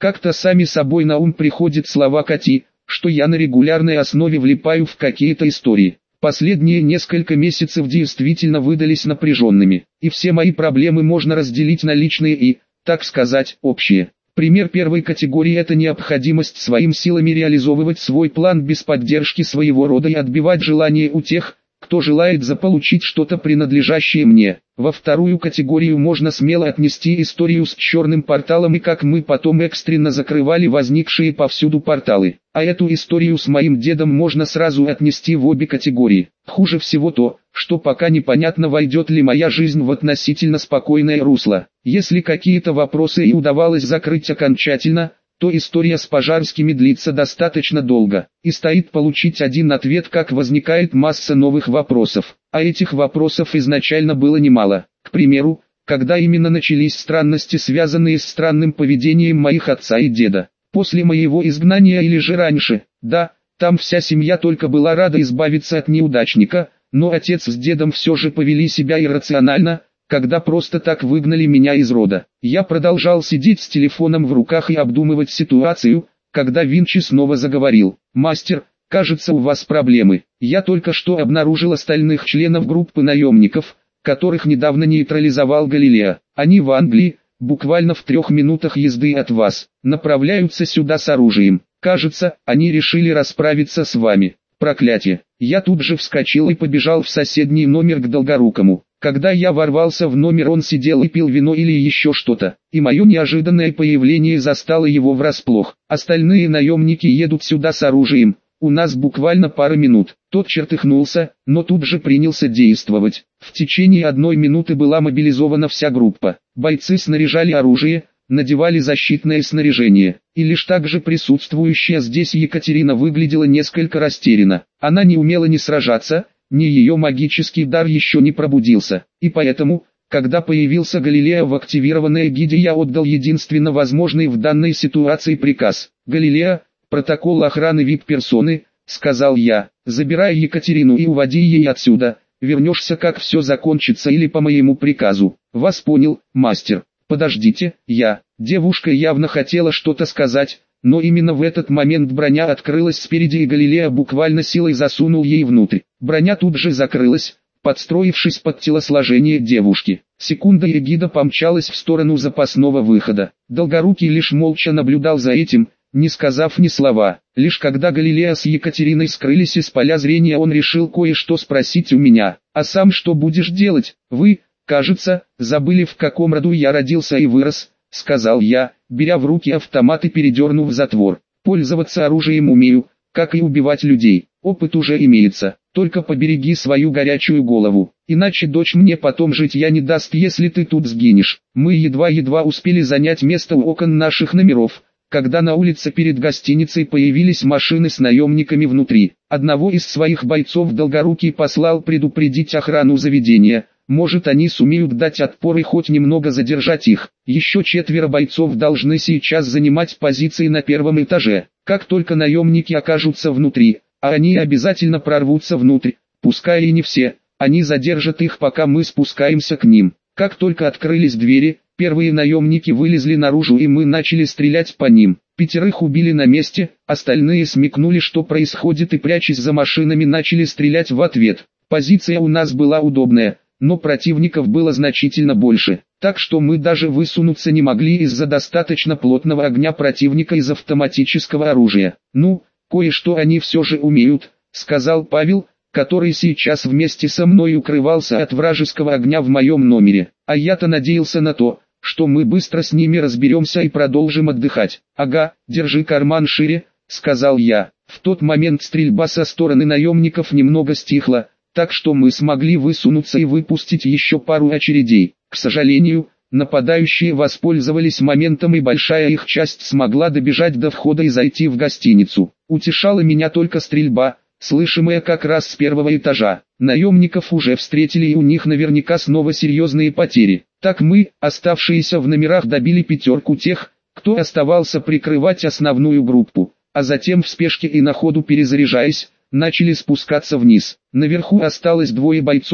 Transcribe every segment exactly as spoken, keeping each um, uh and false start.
Как-то сами собой на ум приходят слова Кати, что я на регулярной основе влипаю в какие-то истории. Последние несколько месяцев действительно выдались напряженными, и все мои проблемы можно разделить на личные и, так сказать, общие. Пример первой категории – это необходимость своими силами реализовывать свой план без поддержки своего рода и отбивать желание у тех, кто желает заполучить что-то принадлежащее мне. Во вторую категорию можно смело отнести историю с черным порталом и как мы потом экстренно закрывали возникшие повсюду порталы. А эту историю с моим дедом можно сразу отнести в обе категории. Хуже всего то, что пока непонятно, войдет ли моя жизнь в относительно спокойное русло. Если какие-то вопросы и удавалось закрыть окончательно, то история с Пожарскими длится достаточно долго, и стоит получить один ответ, как возникает масса новых вопросов, а этих вопросов изначально было немало. К примеру, когда именно начались странности, связанные с странным поведением моих отца и деда, после моего изгнания или же раньше. Да, там вся семья только была рада избавиться от неудачника, но отец с дедом все же повели себя иррационально, когда просто так выгнали меня из рода. Я продолжал сидеть с телефоном в руках и обдумывать ситуацию, когда Винчи снова заговорил. «Мастер, кажется, у вас проблемы. Я только что обнаружил остальных членов группы наемников, которых недавно нейтрализовал Галилео. Они в Англии, буквально в трех минутах езды от вас, направляются сюда с оружием. Кажется, они решили расправиться с вами. Проклятие!» Я тут же вскочил и побежал в соседний номер к Долгорукому. Когда я ворвался в номер, он сидел и пил вино или еще что-то, и мое неожиданное появление застало его врасплох. «Остальные наемники едут сюда с оружием, у нас буквально пара минут». Тот чертыхнулся, но тут же принялся действовать. В течение одной минуты была мобилизована вся группа. Бойцы снаряжали оружие, надевали защитное снаряжение, и лишь также присутствующая здесь Екатерина выглядела несколько растерянно. Она не умела ни сражаться, ни ее магический дар еще не пробудился, и поэтому, когда появился Галилео в активированной гиде, я отдал единственно возможный в данной ситуации приказ. «Галилео, протокол охраны ви ай пи-персоны», — сказал я, — «забирай Екатерину и уводи ее отсюда, вернешься, как все закончится, или по моему приказу». «Вас понял, мастер». «Подождите, я...» Девушка явно хотела что-то сказать, но именно в этот момент броня открылась спереди, и Галилео буквально силой засунул ей внутрь. Броня тут же закрылась, подстроившись под телосложение девушки. Секунда, и гида помчалась в сторону запасного выхода. Долгорукий лишь молча наблюдал за этим, не сказав ни слова. Лишь когда Галилео с Екатериной скрылись из поля зрения, он решил кое-что спросить у меня. «А сам что будешь делать? Вы, кажется, забыли, в каком роду я родился и вырос», — сказал я, беря в руки автомат и передернув затвор. «Пользоваться оружием умею, как и убивать людей. Опыт уже имеется, только побереги свою горячую голову, иначе дочь мне потом житья не даст, если ты тут сгинешь». Мы едва-едва успели занять место у окон наших номеров, когда на улице перед гостиницей появились машины с наемниками внутри. Одного из своих бойцов Долгорукий послал предупредить охрану заведения. Может, они сумеют дать отпор и хоть немного задержать их. Еще четверо бойцов должны сейчас занимать позиции на первом этаже. Как только наемники окажутся внутри, а они обязательно прорвутся внутрь, пускай и не все, они задержат их, пока мы спускаемся к ним. Как только открылись двери, первые наемники вылезли наружу, и мы начали стрелять по ним. Пятерых убили на месте, остальные смекнули, что происходит, и, прячась за машинами, начали стрелять в ответ. Позиция у нас была удобная, но противников было значительно больше, так что мы даже высунуться не могли из-за достаточно плотного огня противника из автоматического оружия. «Ну, кое-что они все же умеют», — сказал Павел, который сейчас вместе со мной укрывался от вражеского огня в моем номере. «А я-то надеялся на то, что мы быстро с ними разберемся и продолжим отдыхать». «Ага, держи карман шире», — сказал я. В тот момент стрельба со стороны наемников немного стихла, так что мы смогли высунуться и выпустить еще пару очередей. К сожалению, нападающие воспользовались моментом, и большая их часть смогла добежать до входа и зайти в гостиницу. Утешала меня только стрельба, слышимая как раз с первого этажа. Наемников уже встретили, и у них наверняка снова серьезные потери. Так мы, оставшиеся в номерах, добили пятерку тех, кто оставался прикрывать основную группу, а затем в спешке и на ходу перезаряжаясь, начали спускаться вниз. Наверху осталось двое бойцов,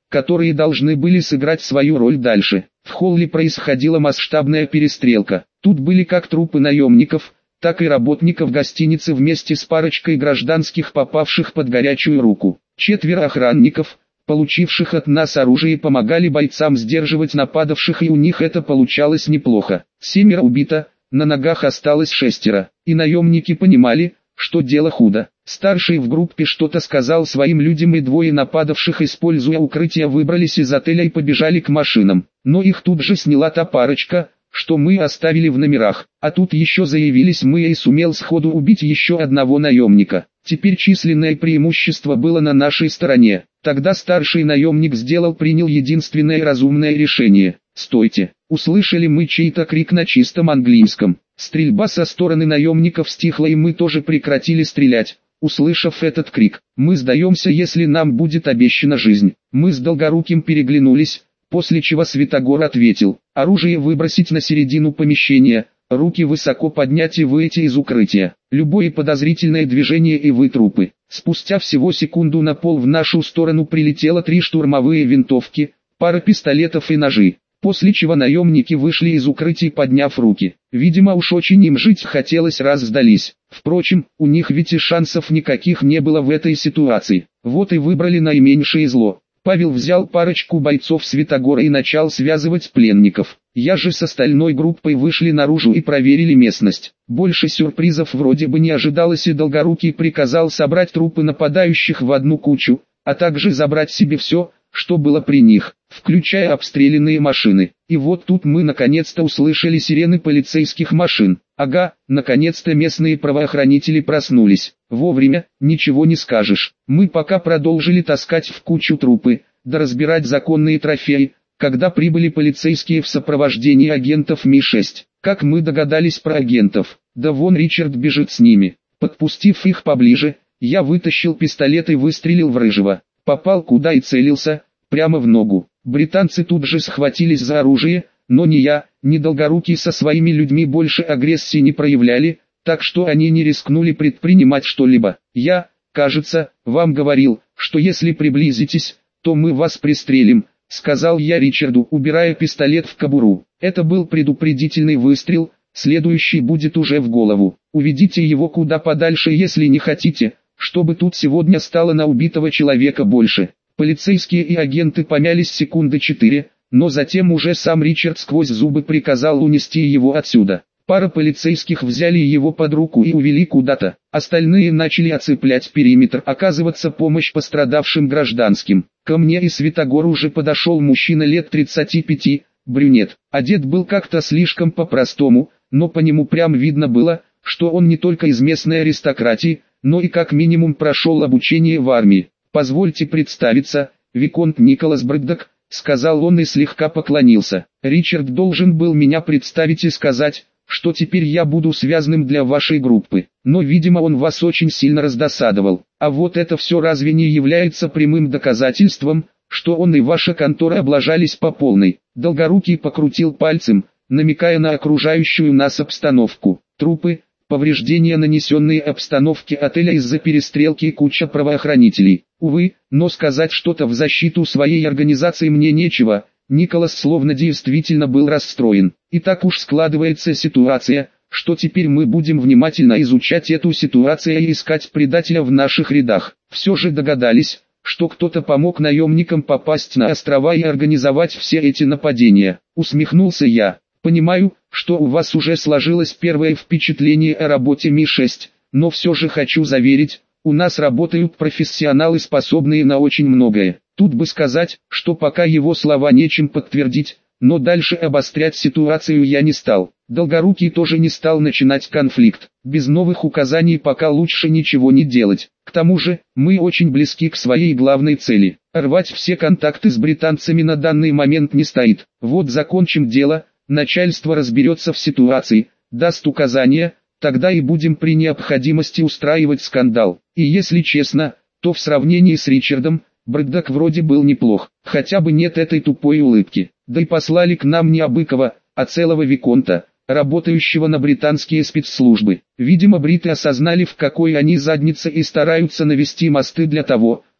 которые должны были сыграть свою роль дальше. В холле происходила масштабная перестрелка. Тут были как трупы наемников, так и работников гостиницы вместе с парочкой гражданских, попавших под горячую руку. Четверо охранников, получивших от нас оружие, помогали бойцам сдерживать нападавших, и у них это получалось неплохо. Семеро убито, на ногах осталось шестеро, и наемники понимали, что дело худо. Старший в группе что-то сказал своим людям, и двое нападавших, используя укрытие, выбрались из отеля и побежали к машинам. Но их тут же сняла та парочка, что мы оставили в номерах. А тут еще заявились мы, и сумел сходу убить еще одного наемника. Теперь численное преимущество было на нашей стороне. Тогда старший наемник сделал принял единственное разумное решение. «Стойте!» Услышали мы чей-то крик на чистом английском. Стрельба со стороны наемников стихла, и мы тоже прекратили стрелять. Услышав этот крик, мы сдаемся, если нам будет обещана жизнь. Мы с Долгоруким переглянулись, после чего Святогор ответил: оружие выбросить на середину помещения, руки высоко поднять и выйти из укрытия. Любое подозрительное движение и вы трупы. Спустя всего секунду на пол в нашу сторону прилетело три штурмовые винтовки, пара пистолетов и ножи. После чего наемники вышли из укрытий, подняв руки. Видимо, уж очень им жить хотелось, раз сдались. Впрочем, у них ведь и шансов никаких не было в этой ситуации. Вот и выбрали наименьшее зло. Павел взял парочку бойцов Святогора и начал связывать пленников. Я же с остальной группой вышли наружу и проверили местность. Больше сюрпризов вроде бы не ожидалось, и Долгорукий приказал собрать трупы нападающих в одну кучу, а также забрать себе все, что было при них, включая обстрелянные машины. И вот тут мы наконец-то услышали сирены полицейских машин. Ага, наконец-то местные правоохранители проснулись. Вовремя, ничего не скажешь. Мы пока продолжили таскать в кучу трупы, да разбирать законные трофеи, когда прибыли полицейские в сопровождении агентов Ми шесть. Как мы догадались про агентов? Да вон Ричард бежит с ними. Подпустив их поближе, я вытащил пистолет и выстрелил в рыжего. Попал куда и целился, прямо в ногу. Британцы тут же схватились за оружие, но ни я, ни Долгорукий со своими людьми больше агрессии не проявляли, так что они не рискнули предпринимать что-либо. Я, кажется, вам говорил, что если приблизитесь, то мы вас пристрелим, сказал я Ричарду, убирая пистолет в кобуру. Это был предупредительный выстрел, следующий будет уже в голову. Уведите его куда подальше, если не хотите, чтобы тут сегодня стало на убитого человека больше. Полицейские и агенты помялись секунды четыре, но затем уже сам Ричард сквозь зубы приказал унести его отсюда. Пара полицейских взяли его под руку и увели куда-то. Остальные начали оцеплять периметр, оказываться помощь пострадавшим гражданским. Ко мне и Святогору уже подошел мужчина лет тридцати пяти, брюнет. Одет был как-то слишком по-простому, но по нему прям видно было, что он не только из местной аристократии, но и как минимум прошел обучение в армии. «Позвольте представиться, Виконт Николас Брэддок», — сказал он и слегка поклонился. «Ричард должен был меня представить и сказать, что теперь я буду связанным для вашей группы, но, видимо, он вас очень сильно раздосадовал. А вот это все разве не является прямым доказательством, что он и ваша контора облажались по полной?» Долгорукий покрутил пальцем, намекая на окружающую нас обстановку. Трупы, повреждения, нанесенные обстановке отеля из-за перестрелки, и куча правоохранителей. Увы, но сказать что-то в защиту своей организации мне нечего. Николас словно действительно был расстроен. И так уж складывается ситуация, что теперь мы будем внимательно изучать эту ситуацию и искать предателя в наших рядах. Все же догадались, что кто-то помог наемникам попасть на острова и организовать все эти нападения. Усмехнулся я. Понимаю, что у вас уже сложилось первое впечатление о работе Ми шесть, но все же хочу заверить, у нас работают профессионалы, способные на очень многое. Тут бы сказать, что пока его слова нечем подтвердить, но дальше обострять ситуацию я не стал. Долгорукий тоже не стал начинать конфликт. Без новых указаний пока лучше ничего не делать. К тому же, мы очень близки к своей главной цели. Рвать все контакты с британцами на данный момент не стоит. Вот закончим дело, начальство разберется в ситуации, даст указания, тогда и будем при необходимости устраивать скандал. И если честно, то в сравнении с Ричардом, Брэддок вроде был неплох, хотя бы нет этой тупой улыбки. Да и послали к нам не Абыкова, а целого виконта, работающего на британские спецслужбы. Видимо, бриты осознали, в какой они заднице, и стараются навести мосты для того,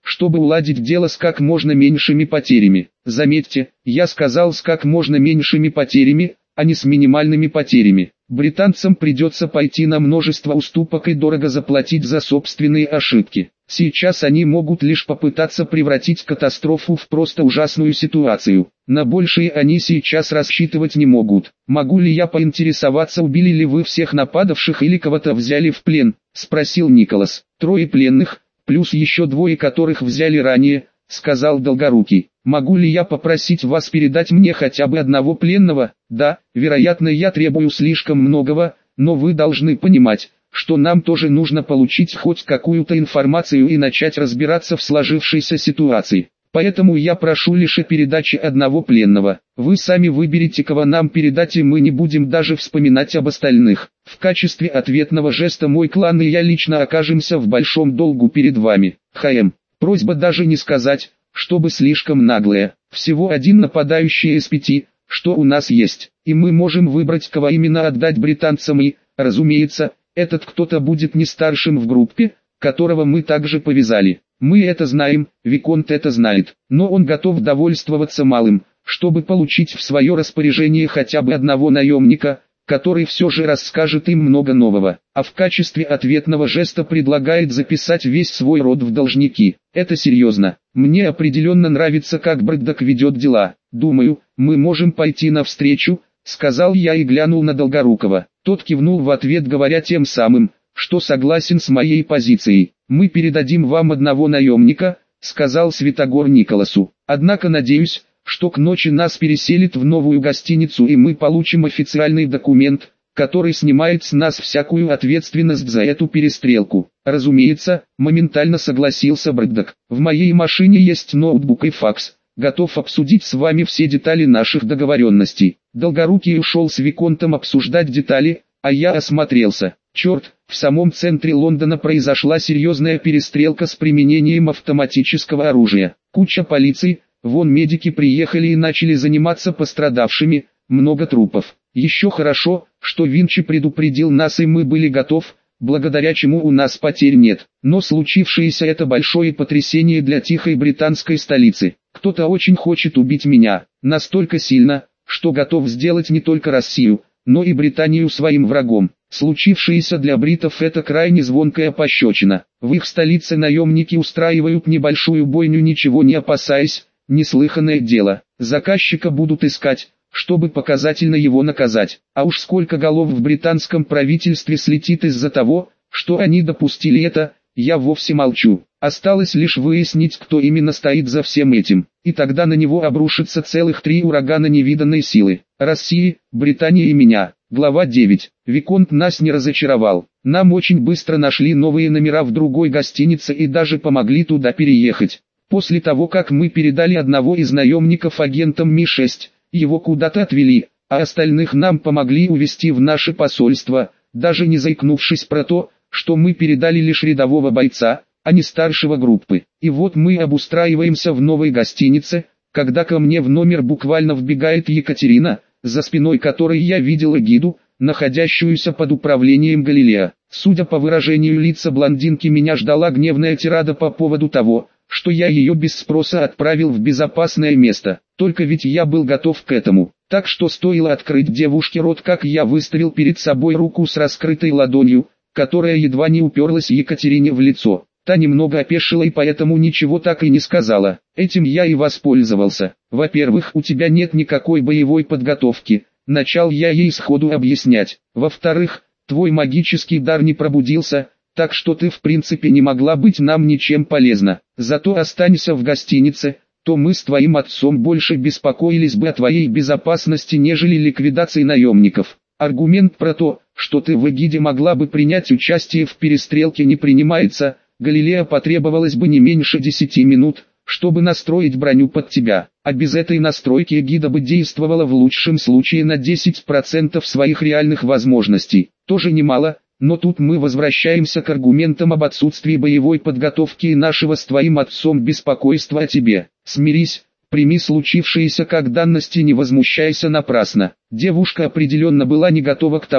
чтобы уладить дело с как можно меньшими потерями. Заметьте, я сказал с как можно меньшими потерями, а не с минимальными потерями. Британцам придется пойти на множество уступок и дорого заплатить за собственные ошибки. Сейчас они могут лишь попытаться превратить катастрофу в просто ужасную ситуацию. На большее они сейчас рассчитывать не могут. Могу ли я поинтересоваться, убили ли вы всех нападавших или кого-то взяли в плен? Спросил Николас. Трое пленных, плюс еще двое, которых взяли ранее, сказал Долгорукий. Могу ли я попросить вас передать мне хотя бы одного пленного? Да, вероятно, я требую слишком многого, но вы должны понимать, что нам тоже нужно получить хоть какую-то информацию и начать разбираться в сложившейся ситуации. Поэтому я прошу лишь о передаче одного пленного. Вы сами выберите, кого нам передать, и мы не будем даже вспоминать об остальных. В качестве ответного жеста мой клан и я лично окажемся в большом долгу перед вами. ХМ. Просьба даже не сказать, чтобы слишком наглая. Всего один нападающий из пяти, что у нас есть, и мы можем выбрать, кого именно отдать британцам, и, разумеется, этот кто-то будет не старшим в группе, которого мы также повязали. Мы это знаем, Виконт это знает, но он готов довольствоваться малым, чтобы получить в свое распоряжение хотя бы одного наемника, который все же расскажет им много нового, а в качестве ответного жеста предлагает записать весь свой род в должники. Это серьезно. Мне определенно нравится, как Брэддок ведет дела. Думаю, мы можем пойти навстречу, сказал я и глянул на Долгорукова. Тот кивнул в ответ, говоря тем самым, что согласен с моей позицией. Мы передадим вам одного наемника, сказал Святогор Николасу. Однако надеюсь, что к ночи нас переселят в новую гостиницу и мы получим официальный документ, который снимает с нас всякую ответственность за эту перестрелку. Разумеется, моментально согласился Брэддок. В моей машине есть ноутбук и факс. Готов обсудить с вами все детали наших договоренностей. Долгорукий ушел с Виконтом обсуждать детали, а я осмотрелся. Черт, в самом центре Лондона произошла серьезная перестрелка с применением автоматического оружия. Куча полиции. Вон медики приехали и начали заниматься пострадавшими, много трупов. Еще хорошо, что Винчи предупредил нас и мы были готовы, благодаря чему у нас потерь нет. Но случившееся это большое потрясение для тихой британской столицы. Кто-то очень хочет убить меня, настолько сильно, что готов сделать не только Россию, но и Британию своим врагом. Случившееся для бритов это крайне звонкая пощечина. В их столице наемники устраивают небольшую бойню, ничего не опасаясь. Неслыханное дело. Заказчика будут искать, чтобы показательно его наказать. А уж сколько голов в британском правительстве слетит из-за того, что они допустили это, я вовсе молчу. Осталось лишь выяснить, кто именно стоит за всем этим. И тогда на него обрушится целых три урагана невиданной силы. России, Британии и меня. Глава девять. Виконт нас не разочаровал. Нам очень быстро нашли новые номера в другой гостинице и даже помогли туда переехать. После того, как мы передали одного из наемников агентам Ми шесть, его куда-то отвели, а остальных нам помогли увезти в наше посольство, даже не заикнувшись про то, что мы передали лишь рядового бойца, а не старшего группы. И вот мы обустраиваемся в новой гостинице, когда ко мне в номер буквально вбегает Екатерина, за спиной которой я видел эгиду, находящуюся под управлением Галилея. Судя по выражению лица блондинки, меня ждала гневная тирада по поводу того, что я ее без спроса отправил в безопасное место. Только ведь я был готов к этому. Так что стоило открыть девушке рот, как я выставил перед собой руку с раскрытой ладонью, которая едва не уперлась Екатерине в лицо. Та немного опешила и поэтому ничего так и не сказала. Этим я и воспользовался. Во-первых, у тебя нет никакой боевой подготовки. Начал я ей сходу объяснять. Во-вторых, твой магический дар не пробудился, так что ты в принципе не могла быть нам ничем полезна. Зато останься в гостинице, то мы с твоим отцом больше беспокоились бы о твоей безопасности, нежели ликвидации наемников. Аргумент про то, что ты в эгиде могла бы принять участие в перестрелке, не принимается. Галилея потребовалось бы не меньше десяти минут, чтобы настроить броню под тебя, а без этой настройки эгида бы действовала в лучшем случае на десять процентов своих реальных возможностей. Тоже немало. Но тут мы возвращаемся к аргументам об отсутствии боевой подготовки и нашего с твоим отцом беспокойства о тебе. Смирись, прими случившееся как данность и не возмущайся напрасно. Девушка определенно была не готова к тому,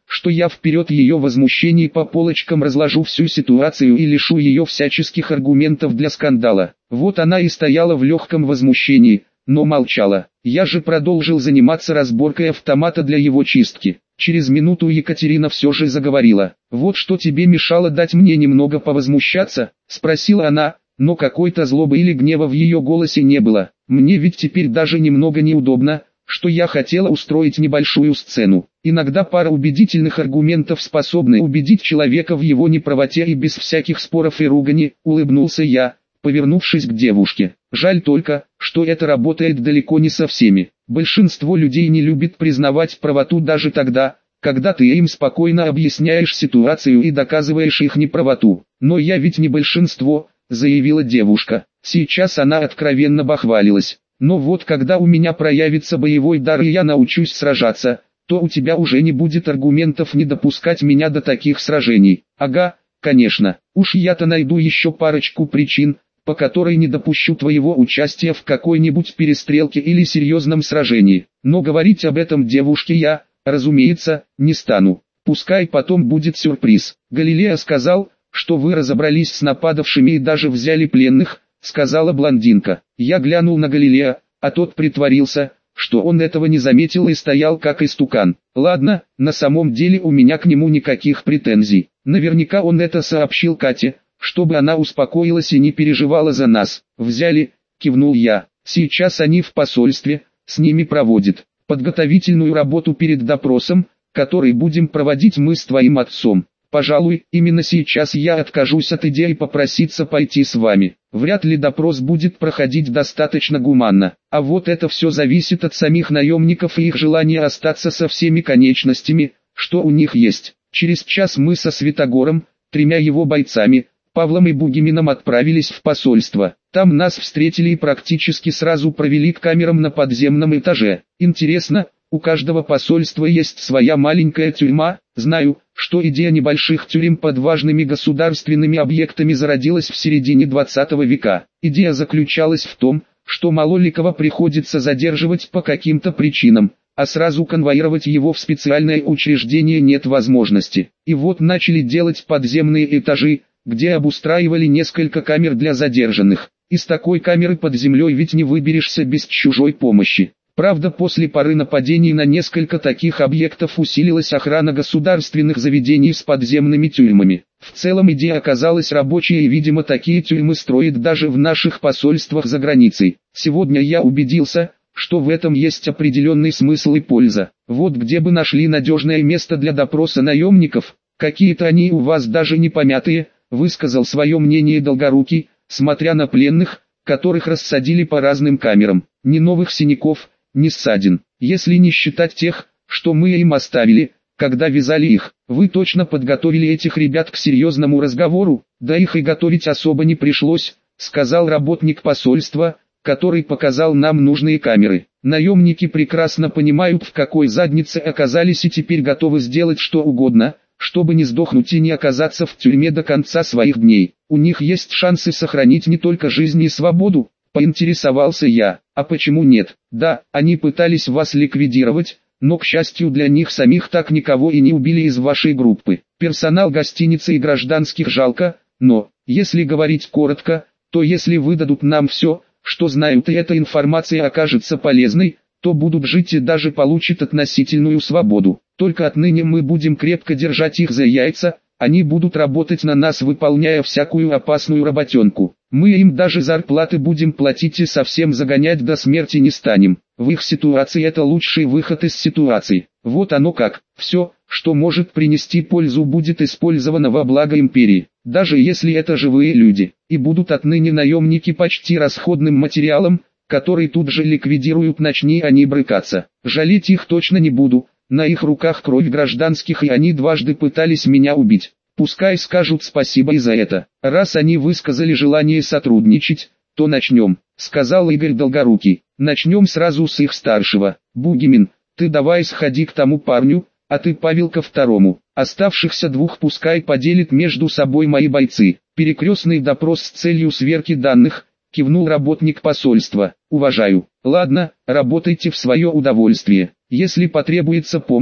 что я вперед ее возмущений по полочкам разложу всю ситуацию и лишу ее всяческих аргументов для скандала. Вот она и стояла в легком возмущении, но молчала. Я же продолжил заниматься разборкой автомата для его чистки. Через минуту Екатерина все же заговорила. «Вот что тебе мешало дать мне немного повозмущаться?» – спросила она, но какой-то злобы или гнева в ее голосе не было. «Мне ведь теперь даже немного неудобно, что я хотела устроить небольшую сцену. Иногда пара убедительных аргументов способны убедить человека в его неправоте и без всяких споров и ругани», – улыбнулся я, повернувшись к девушке. «Жаль только, что это работает далеко не со всеми. Большинство людей не любит признавать правоту даже тогда, когда ты им спокойно объясняешь ситуацию и доказываешь их неправоту. Но я ведь не большинство», – заявила девушка. Сейчас она откровенно бахвалилась. «Но вот когда у меня проявится боевой дар и я научусь сражаться, то у тебя уже не будет аргументов не допускать меня до таких сражений». «Ага, конечно, уж я-то найду еще парочку причин, по которой не допущу твоего участия в какой-нибудь перестрелке или серьезном сражении. Но говорить об этом девушке я, разумеется, не стану. Пускай потом будет сюрприз». «Галилео сказал, что вы разобрались с нападавшими и даже взяли пленных», — сказала блондинка. Я глянул на Галилео, а тот притворился, что он этого не заметил и стоял как истукан. Ладно, на самом деле у меня к нему никаких претензий. Наверняка он это сообщил Кате, чтобы она успокоилась и не переживала за нас. «Взяли», — кивнул я. «Сейчас они в посольстве, с ними проводят подготовительную работу перед допросом, который будем проводить мы с твоим отцом. Пожалуй, именно сейчас я откажусь от идеи попроситься пойти с вами. Вряд ли допрос будет проходить достаточно гуманно. А вот это все зависит от самих наемников и их желания остаться со всеми конечностями, что у них есть». Через час мы со Святогором, тремя его бойцами, Павлом и Бугимином отправились в посольство. Там нас встретили и практически сразу провели к камерам на подземном этаже. Интересно, у каждого посольства есть своя маленькая тюрьма. Знаю, что идея небольших тюрем под важными государственными объектами зародилась в середине двадцатого века. Идея заключалась в том, что малоликого приходится задерживать по каким-то причинам, а сразу конвоировать его в специальное учреждение нет возможности. И вот начали делать подземные этажи, где обустраивали несколько камер для задержанных. Из такой камеры под землей ведь не выберешься без чужой помощи. Правда, после пары нападений на несколько таких объектов усилилась охрана государственных заведений с подземными тюрьмами. В целом идея оказалась рабочей и, видимо, такие тюрьмы строят даже в наших посольствах за границей. Сегодня я убедился, что в этом есть определенный смысл и польза. Вот где бы нашли надежное место для допроса наемников, какие-то они у вас даже не помятые, высказал свое мнение Долгорукий, смотря на пленных, которых рассадили по разным камерам. Ни новых синяков, ни ссадин, если не считать тех, что мы им оставили, когда вязали их. Вы точно подготовили этих ребят к серьезному разговору? Да их и готовить особо не пришлось, сказал работник посольства, который показал нам нужные камеры. Наемники прекрасно понимают, в какой заднице оказались, и теперь готовы сделать что угодно, чтобы не сдохнуть и не оказаться в тюрьме до конца своих дней. У них есть шансы сохранить не только жизнь и свободу, поинтересовался я. А почему нет? Да, они пытались вас ликвидировать, но к счастью для них самих так никого и не убили из вашей группы. Персонал гостиницы и гражданских жалко, но, если говорить коротко, то если выдадут нам все, что знают, и эта информация окажется полезной, то будут жить и даже получат относительную свободу. Только отныне мы будем крепко держать их за яйца, они будут работать на нас, выполняя всякую опасную работенку. Мы им даже зарплаты будем платить и совсем загонять до смерти не станем. В их ситуации это лучший выход из ситуации. Вот оно как. Все, что может принести пользу, будет использовано во благо империи. Даже если это живые люди. И будут отныне наемники почти расходным материалом, который тут же ликвидируют, начни они брыкаться. Жалеть их точно не буду. На их руках кровь гражданских, и они дважды пытались меня убить. Пускай скажут спасибо и за это. Раз они высказали желание сотрудничать, то начнем, сказал Игорь Долгорукий. Начнем сразу с их старшего. Бугимин, ты давай сходи к тому парню, а ты, Павел, ко второму. Оставшихся двух пускай поделят между собой мои бойцы. Перекрестный допрос с целью сверки данных, кивнул работник посольства. Уважаю. Ладно, работайте в свое удовольствие. Если потребуется помощь,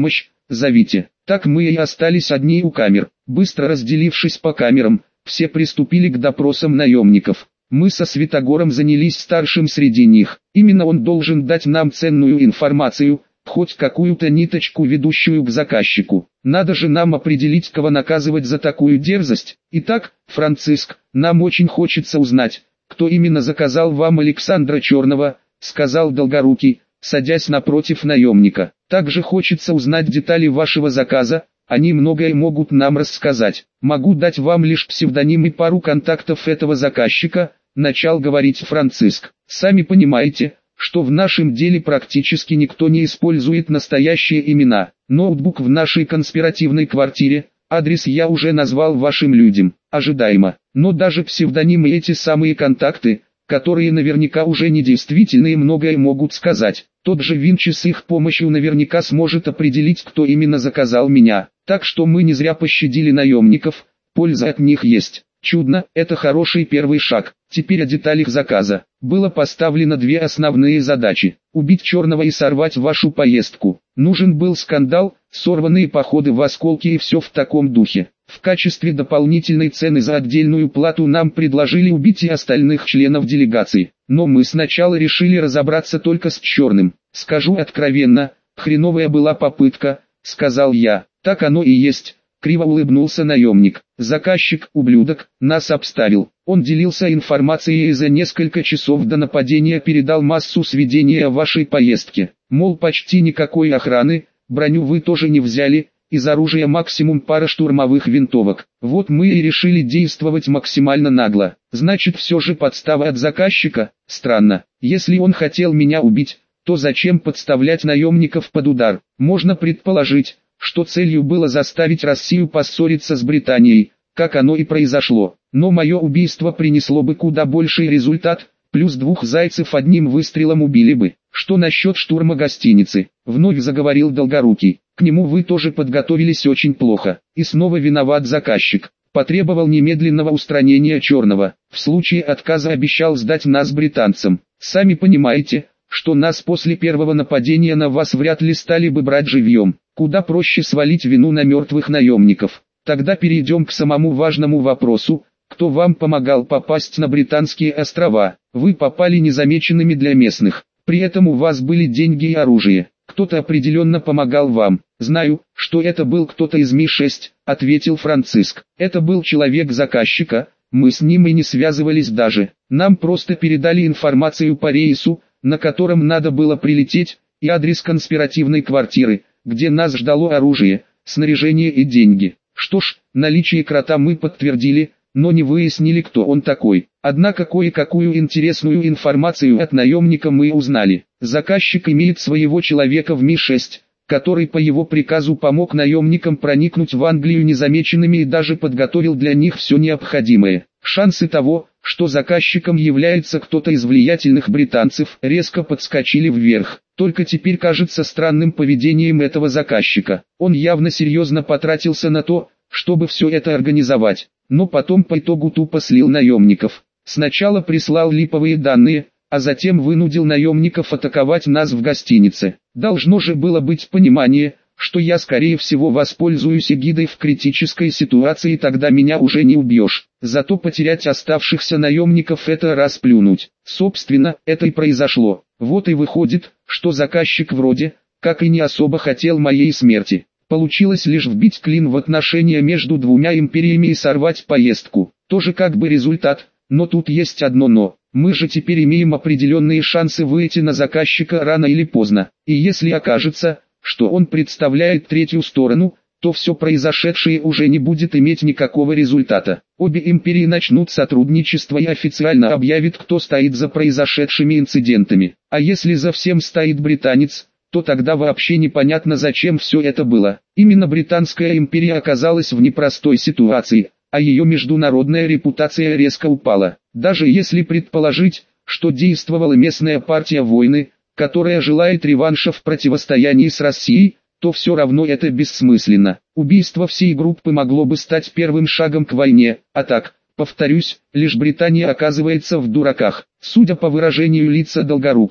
зовите». Так мы и остались одни у камер. Быстро разделившись по камерам, все приступили к допросам наемников. Мы со Святогором занялись старшим среди них. Именно он должен дать нам ценную информацию, хоть какую-то ниточку, ведущую к заказчику. Надо же нам определить, кого наказывать за такую дерзость. Итак, Франциск, нам очень хочется узнать, кто именно заказал вам Александра Черного, сказал Долгорукий, садясь напротив наемника. Также хочется узнать детали вашего заказа, они многое могут нам рассказать. Могу дать вам лишь псевдоним и пару контактов этого заказчика, начал говорить Франциск. Сами понимаете, что в нашем деле практически никто не использует настоящие имена. Ноутбук в нашей конспиративной квартире, адрес я уже назвал вашим людям, ожидаемо. Но даже псевдонимы, эти самые контакты, которые наверняка уже недействительные, многое могут сказать. Тот же Винчи с их помощью наверняка сможет определить, кто именно заказал меня. Так что мы не зря пощадили наемников, польза от них есть. Чудно, это хороший первый шаг. Теперь о деталях заказа. Было поставлено две основные задачи. Убить Черного и сорвать вашу поездку. Нужен был скандал, сорванные походы в осколки и все в таком духе. В качестве дополнительной цены за отдельную плату нам предложили убить и остальных членов делегации. Но мы сначала решили разобраться только с Черным. Скажу откровенно, хреновая была попытка, сказал я. Так оно и есть. Криво улыбнулся наемник. Заказчик, ублюдок, нас обставил. Он делился информацией и за несколько часов до нападения передал массу сведений о вашей поездке. Мол, почти никакой охраны, броню вы тоже не взяли, из оружия максимум пара штурмовых винтовок. Вот мы и решили действовать максимально нагло. Значит, все же подстава от заказчика? Странно. Если он хотел меня убить, то зачем подставлять наемников под удар? Можно предположить, что целью было заставить Россию поссориться с Британией, как оно и произошло. Но мое убийство принесло бы куда больший результат, плюс двух зайцев одним выстрелом убили бы. Что насчет штурма гостиницы? Вновь заговорил Долгорукий. К нему вы тоже подготовились очень плохо. И снова виноват заказчик. Потребовал немедленного устранения Черного. В случае отказа обещал сдать нас британцам. Сами понимаете, что нас после первого нападения на вас вряд ли стали бы брать живьем. Куда проще свалить вину на мертвых наемников. Тогда перейдем к самому важному вопросу. Кто вам помогал попасть на Британские острова? Вы попали незамеченными для местных. При этом у вас были деньги и оружие. Кто-то определенно помогал вам. Знаю, что это был кто-то из Ми шесть, ответил Франциск. Это был человек заказчика, мы с ним и не связывались даже. Нам просто передали информацию по рейсу, на котором надо было прилететь, и адрес конспиративной квартиры, где нас ждало оружие, снаряжение и деньги. Что ж, наличие крота мы подтвердили, но не выяснили, кто он такой. Однако кое-какую интересную информацию от наемника мы узнали. Заказчик имеет своего человека в Ми шесть, который по его приказу помог наемникам проникнуть в Англию незамеченными и даже подготовил для них все необходимое. Шансы того, что заказчиком является кто-то из влиятельных британцев, резко подскочили вверх. Только теперь кажется странным поведением этого заказчика. Он явно серьезно потратился на то, чтобы все это организовать, но потом по итогу тупо слил наемников. Сначала прислал липовые данные, а затем вынудил наемников атаковать нас в гостинице. Должно же было быть понимание, что я скорее всего воспользуюсь эгидой в критической ситуации, и тогда меня уже не убьешь. Зато потерять оставшихся наемников — это расплюнуть. Собственно, это и произошло. Вот и выходит, что заказчик вроде, как и не особо хотел моей смерти. Получилось лишь вбить клин в отношения между двумя империями и сорвать поездку. Тоже как бы результат, но тут есть одно но. Мы же теперь имеем определенные шансы выйти на заказчика рано или поздно. И если окажется, что он представляет третью сторону, то все произошедшее уже не будет иметь никакого результата. Обе империи начнут сотрудничество и официально объявят, кто стоит за произошедшими инцидентами. А если за всем стоит британец, то тогда вообще непонятно, зачем все это было. Именно Британская империя оказалась в непростой ситуации, а ее международная репутация резко упала. Даже если предположить, что действовала местная партия войны, которая желает реванша в противостоянии с Россией, то все равно это бессмысленно. Убийство всей группы могло бы стать первым шагом к войне, а так, повторюсь, лишь Британия оказывается в дураках. Судя по выражению лица Долгорукова,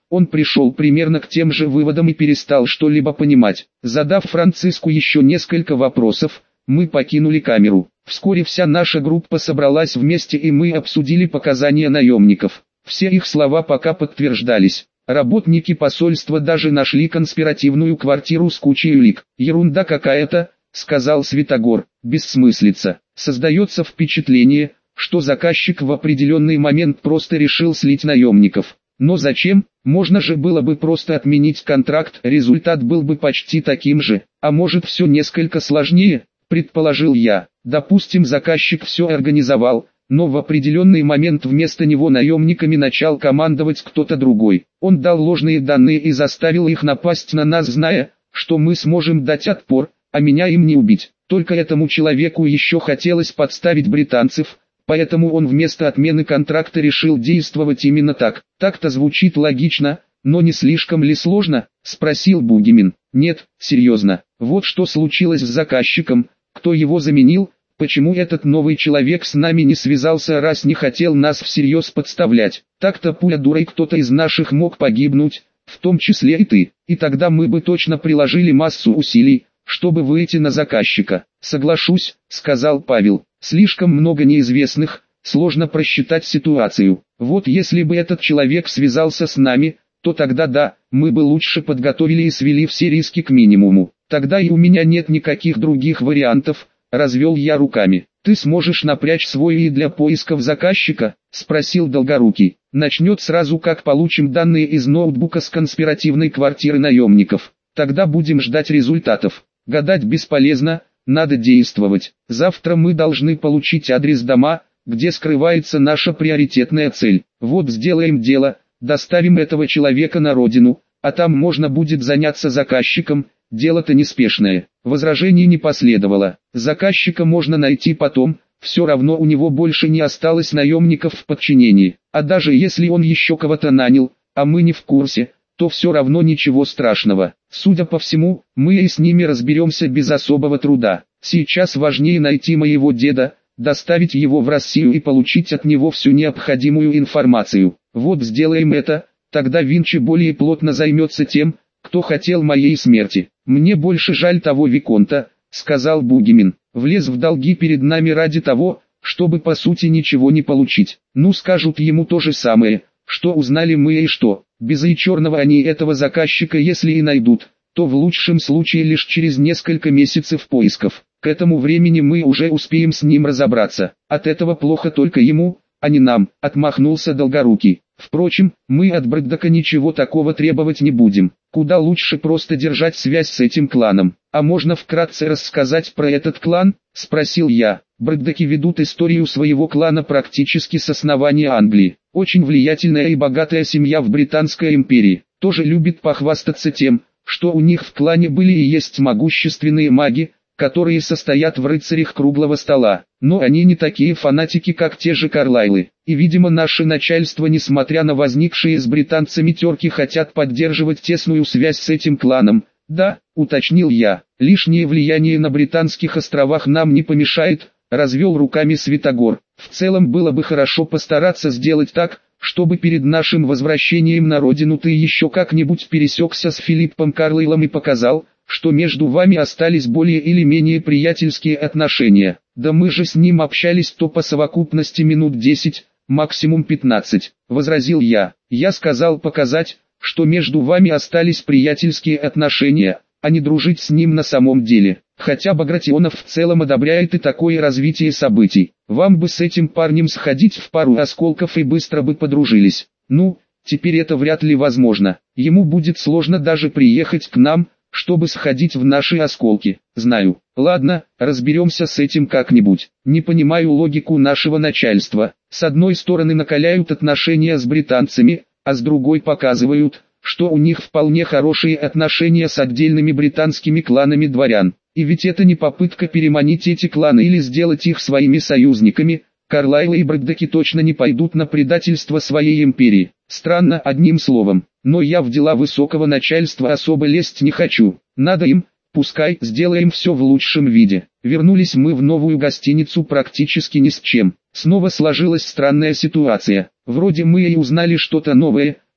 он пришел примерно к тем же выводам и перестал что-либо понимать. Задав Франциску еще несколько вопросов, мы покинули камеру. Вскоре вся наша группа собралась вместе и мы обсудили показания наемников. Все их слова пока подтверждались. Работники посольства даже нашли конспиративную квартиру с кучей улик. «Ерунда какая-то», — сказал Святогор, — «бессмыслица. Создается впечатление, что заказчик в определенный момент просто решил слить наемников. Но зачем? Можно же было бы просто отменить контракт, результат был бы почти таким же. А может все несколько сложнее, предположил я. Допустим, заказчик все организовал, но в определенный момент вместо него наемниками начал командовать кто-то другой. Он дал ложные данные и заставил их напасть на нас, зная, что мы сможем дать отпор, а меня им не убить. Только этому человеку еще хотелось подставить британцев, поэтому он вместо отмены контракта решил действовать именно так. Так-то звучит логично, но не слишком ли сложно? Спросил Бугимин. Нет, серьезно. Вот что случилось с заказчиком, кто его заменил, почему этот новый человек с нами не связался, раз не хотел нас всерьез подставлять. Так-то пуля дурой кто-то из наших мог погибнуть, в том числе и ты. И тогда мы бы точно приложили массу усилий, чтобы выйти на заказчика. Соглашусь, сказал Павел. Слишком много неизвестных, сложно просчитать ситуацию. Вот если бы этот человек связался с нами, то тогда да, мы бы лучше подготовили и свели все риски к минимуму. Тогда и у меня нет никаких других вариантов, развел я руками. Ты сможешь напрячь свой и для поисков заказчика? Спросил Долгорукий. Начнет сразу, как получим данные из ноутбука с конспиративной квартиры наемников. Тогда будем ждать результатов. Гадать бесполезно, надо действовать. Завтра мы должны получить адрес дома, где скрывается наша приоритетная цель. Вот сделаем дело, доставим этого человека на родину, а там можно будет заняться заказчиком, дело-то неспешное. Возражений не последовало. Заказчика можно найти потом, все равно у него больше не осталось наемников в подчинении. А даже если он еще кого-то нанял, а мы не в курсе, то все равно ничего страшного. Судя по всему, мы и с ними разберемся без особого труда. Сейчас важнее найти моего деда, доставить его в Россию и получить от него всю необходимую информацию. Вот сделаем это, тогда Винчи более плотно займется тем, кто хотел моей смерти. Мне больше жаль того виконта, сказал Бугимин. Влез в долги перед нами ради того, чтобы по сути ничего не получить. Ну, скажут ему то же самое, что узнали мы и что. Без и черного они этого заказчика если и найдут, то в лучшем случае лишь через несколько месяцев поисков. К этому времени мы уже успеем с ним разобраться. От этого плохо только ему, а не нам, отмахнулся Долгорукий. Впрочем, мы от Брэддока ничего такого требовать не будем. Куда лучше просто держать связь с этим кланом. А можно вкратце рассказать про этот клан? Спросил я. Брэддоки ведут историю своего клана практически с основания Англии. Очень влиятельная и богатая семья в Британской империи. Тоже любит похвастаться тем, что у них в клане были и есть могущественные маги, которые состоят в рыцарях круглого стола. Но они не такие фанатики, как те же Карлайлы. И видимо наше начальство, несмотря на возникшие с британцами терки, хотят поддерживать тесную связь с этим кланом. Да, уточнил я, лишнее влияние на британских островах нам не помешает, развел руками Святогор. В целом было бы хорошо постараться сделать так, чтобы перед нашим возвращением на родину ты еще как-нибудь пересекся с Филиппом Карлайлом и показал, что между вами остались более или менее приятельские отношения. Да мы же с ним общались то по совокупности минут десять, максимум пятнадцать, возразил я. Я сказал показать, что между вами остались приятельские отношения, а не дружить с ним на самом деле. Хотя Багратионов в целом одобряет и такое развитие событий. Вам бы с этим парнем сходить в пару осколков и быстро бы подружились. Ну, теперь это вряд ли возможно. Ему будет сложно даже приехать к нам, чтобы сходить в наши осколки. Знаю. Ладно, разберемся с этим как-нибудь. Не понимаю логику нашего начальства. С одной стороны накаляют отношения с британцами, а с другой показывают, что у них вполне хорошие отношения с отдельными британскими кланами дворян. И ведь это не попытка переманить эти кланы или сделать их своими союзниками. Карлайлы и Брэддоки точно не пойдут на предательство своей империи. Странно, одним словом. Но я в дела высокого начальства особо лезть не хочу. Надо им, пускай, сделаем все в лучшем виде. Вернулись мы в новую гостиницу практически ни с чем. Снова сложилась странная ситуация. Вроде мы и узнали что-то новое,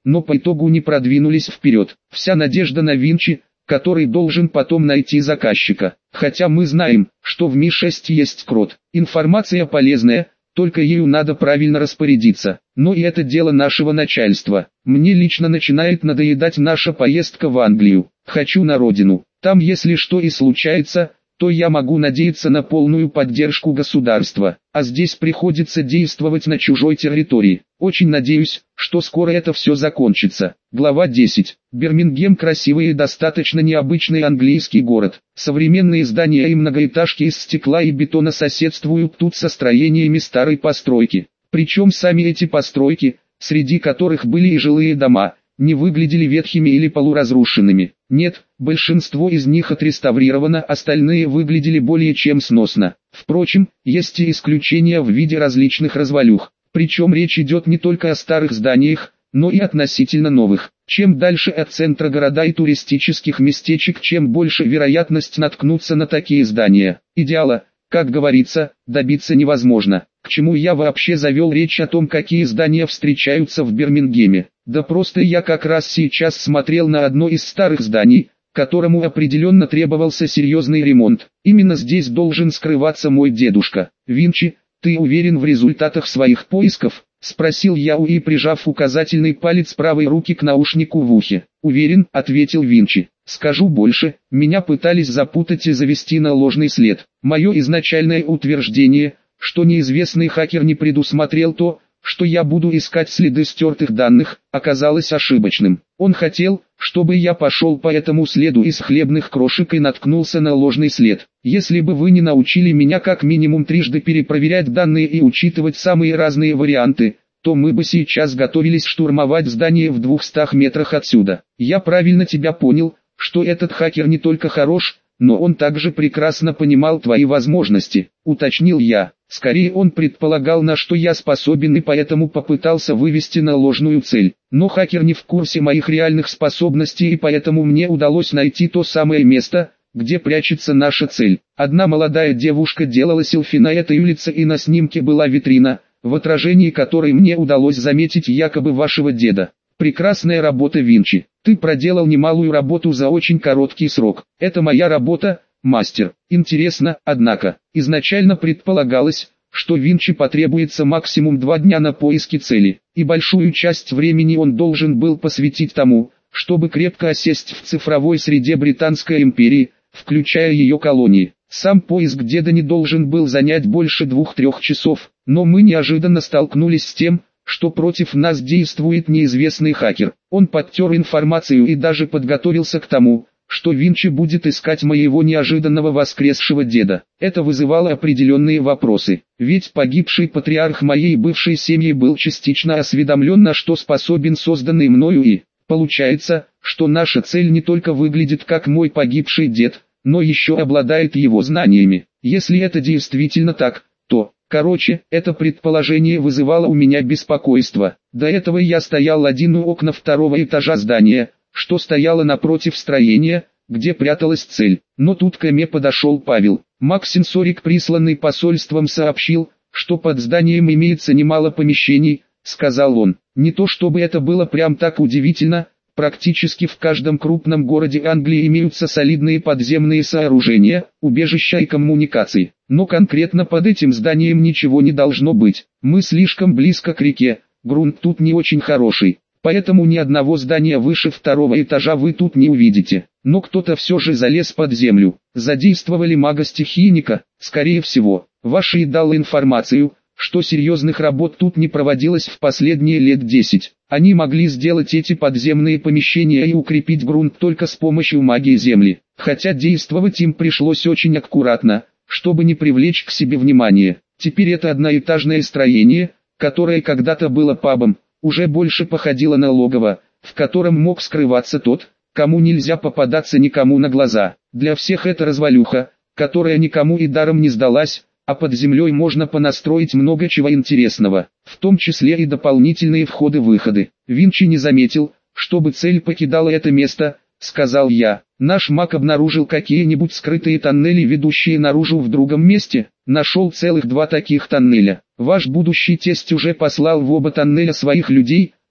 но по итогу не продвинулись вперед. Вся надежда на Винчи, который должен потом найти заказчика. Хотя мы знаем, что в Ми шесть есть крот. Информация полезная, только ею надо правильно распорядиться. Но и это дело нашего начальства. Мне лично начинает надоедать наша поездка в Англию. Хочу на родину. Там если что и случается, то я могу надеяться на полную поддержку государства. А здесь приходится действовать на чужой территории. Очень надеюсь, что скоро это все закончится. Глава десять. Бирмингем — красивый и достаточно необычный английский город. Современные здания и многоэтажки из стекла и бетона соседствуют тут со строениями старой постройки. Причем сами эти постройки, среди которых были и жилые дома, не выглядели ветхими или полуразрушенными. Нет, большинство из них отреставрировано, остальные выглядели более чем сносно. Впрочем, есть и исключения в виде различных развалюх. Причем речь идет не только о старых зданиях, но и относительно новых. Чем дальше от центра города и туристических местечек, чем больше вероятность наткнуться на такие здания. Идеала, как говорится, добиться невозможно. К чему я вообще завел речь о том, какие здания встречаются в Бирмингеме? Да просто я как раз сейчас смотрел на одно из старых зданий, которому определенно требовался серьезный ремонт. Именно здесь должен скрываться мой дедушка. Винчи, ты уверен в результатах своих поисков? Спросил я Уи, прижав указательный палец правой руки к наушнику в ухе. Уверен, ответил Винчи. Скажу больше, меня пытались запутать и завести на ложный след. Мое изначальное утверждение, что неизвестный хакер не предусмотрел то, что я буду искать следы стертых данных, оказалось ошибочным. Он хотел, чтобы я пошел по этому следу из хлебных крошек и наткнулся на ложный след. Если бы вы не научили меня как минимум трижды перепроверять данные и учитывать самые разные варианты, то мы бы сейчас готовились штурмовать здание в двухстах метрах отсюда. Я правильно тебя понял, что этот хакер не только хорош, но он также прекрасно понимал твои возможности, уточнил я. Скорее он предполагал, на что я способен, и поэтому попытался вывести на ложную цель. Но хакер не в курсе моих реальных способностей, и поэтому мне удалось найти то самое место, где прячется наша цель. Одна молодая девушка делала селфи на этой улице, и на снимке была витрина, в отражении которой мне удалось заметить якобы вашего деда. Прекрасная работа, Винчи. Ты проделал немалую работу за очень короткий срок. Это моя работа, мастер. Интересно, однако, изначально предполагалось, что Винчи потребуется максимум два дня на поиски цели, и большую часть времени он должен был посвятить тому, чтобы крепко осесть в цифровой среде Британской империи, включая ее колонии. Сам поиск деда не должен был занять больше двух-трех часов, но мы неожиданно столкнулись с тем, что против нас действует неизвестный хакер. Он подтер информацию и даже подготовился к тому, что Винчи будет искать моего неожиданного воскресшего деда. Это вызывало определенные вопросы, ведь погибший патриарх моей бывшей семьи был частично осведомлен, на что способен созданный мною, и получается, что наша цель не только выглядит как мой погибший дед, но еще обладает его знаниями. Если это действительно так, то... Короче, это предположение вызывало у меня беспокойство. До этого я стоял один у окна второго этажа здания, что стояло напротив строения, где пряталась цель. Но тут ко мне подошел Павел. Маг-сенсорик, присланный посольством, сообщил, что под зданием имеется немало помещений, сказал он. Не то чтобы это было прям так удивительно, практически в каждом крупном городе Англии имеются солидные подземные сооружения, убежища и коммуникации. Но конкретно под этим зданием ничего не должно быть. Мы слишком близко к реке, грунт тут не очень хороший, поэтому ни одного здания выше второго этажа вы тут не увидите. Но кто-то все же залез под землю. Задействовали мага-стихийника, скорее всего. Ваши дал информацию, что серьезных работ тут не проводилось в последние лет десять. Они могли сделать эти подземные помещения и укрепить грунт только с помощью магии земли. Хотя действовать им пришлось очень аккуратно, чтобы не привлечь к себе внимание. Теперь это одноэтажное строение, которое когда-то было пабом, уже больше походило на логово, в котором мог скрываться тот, кому нельзя попадаться никому на глаза. Для всех это развалюха, которая никому и даром не сдалась, а под землей можно понастроить много чего интересного, в том числе и дополнительные входы-выходы. Винчи не заметил, чтобы цель покидала это место, сказал я. Наш маг обнаружил какие-нибудь скрытые тоннели, ведущие наружу в другом месте. Нашел целых два таких тоннеля. Ваш будущий тесть уже послал в оба тоннеля своих людей,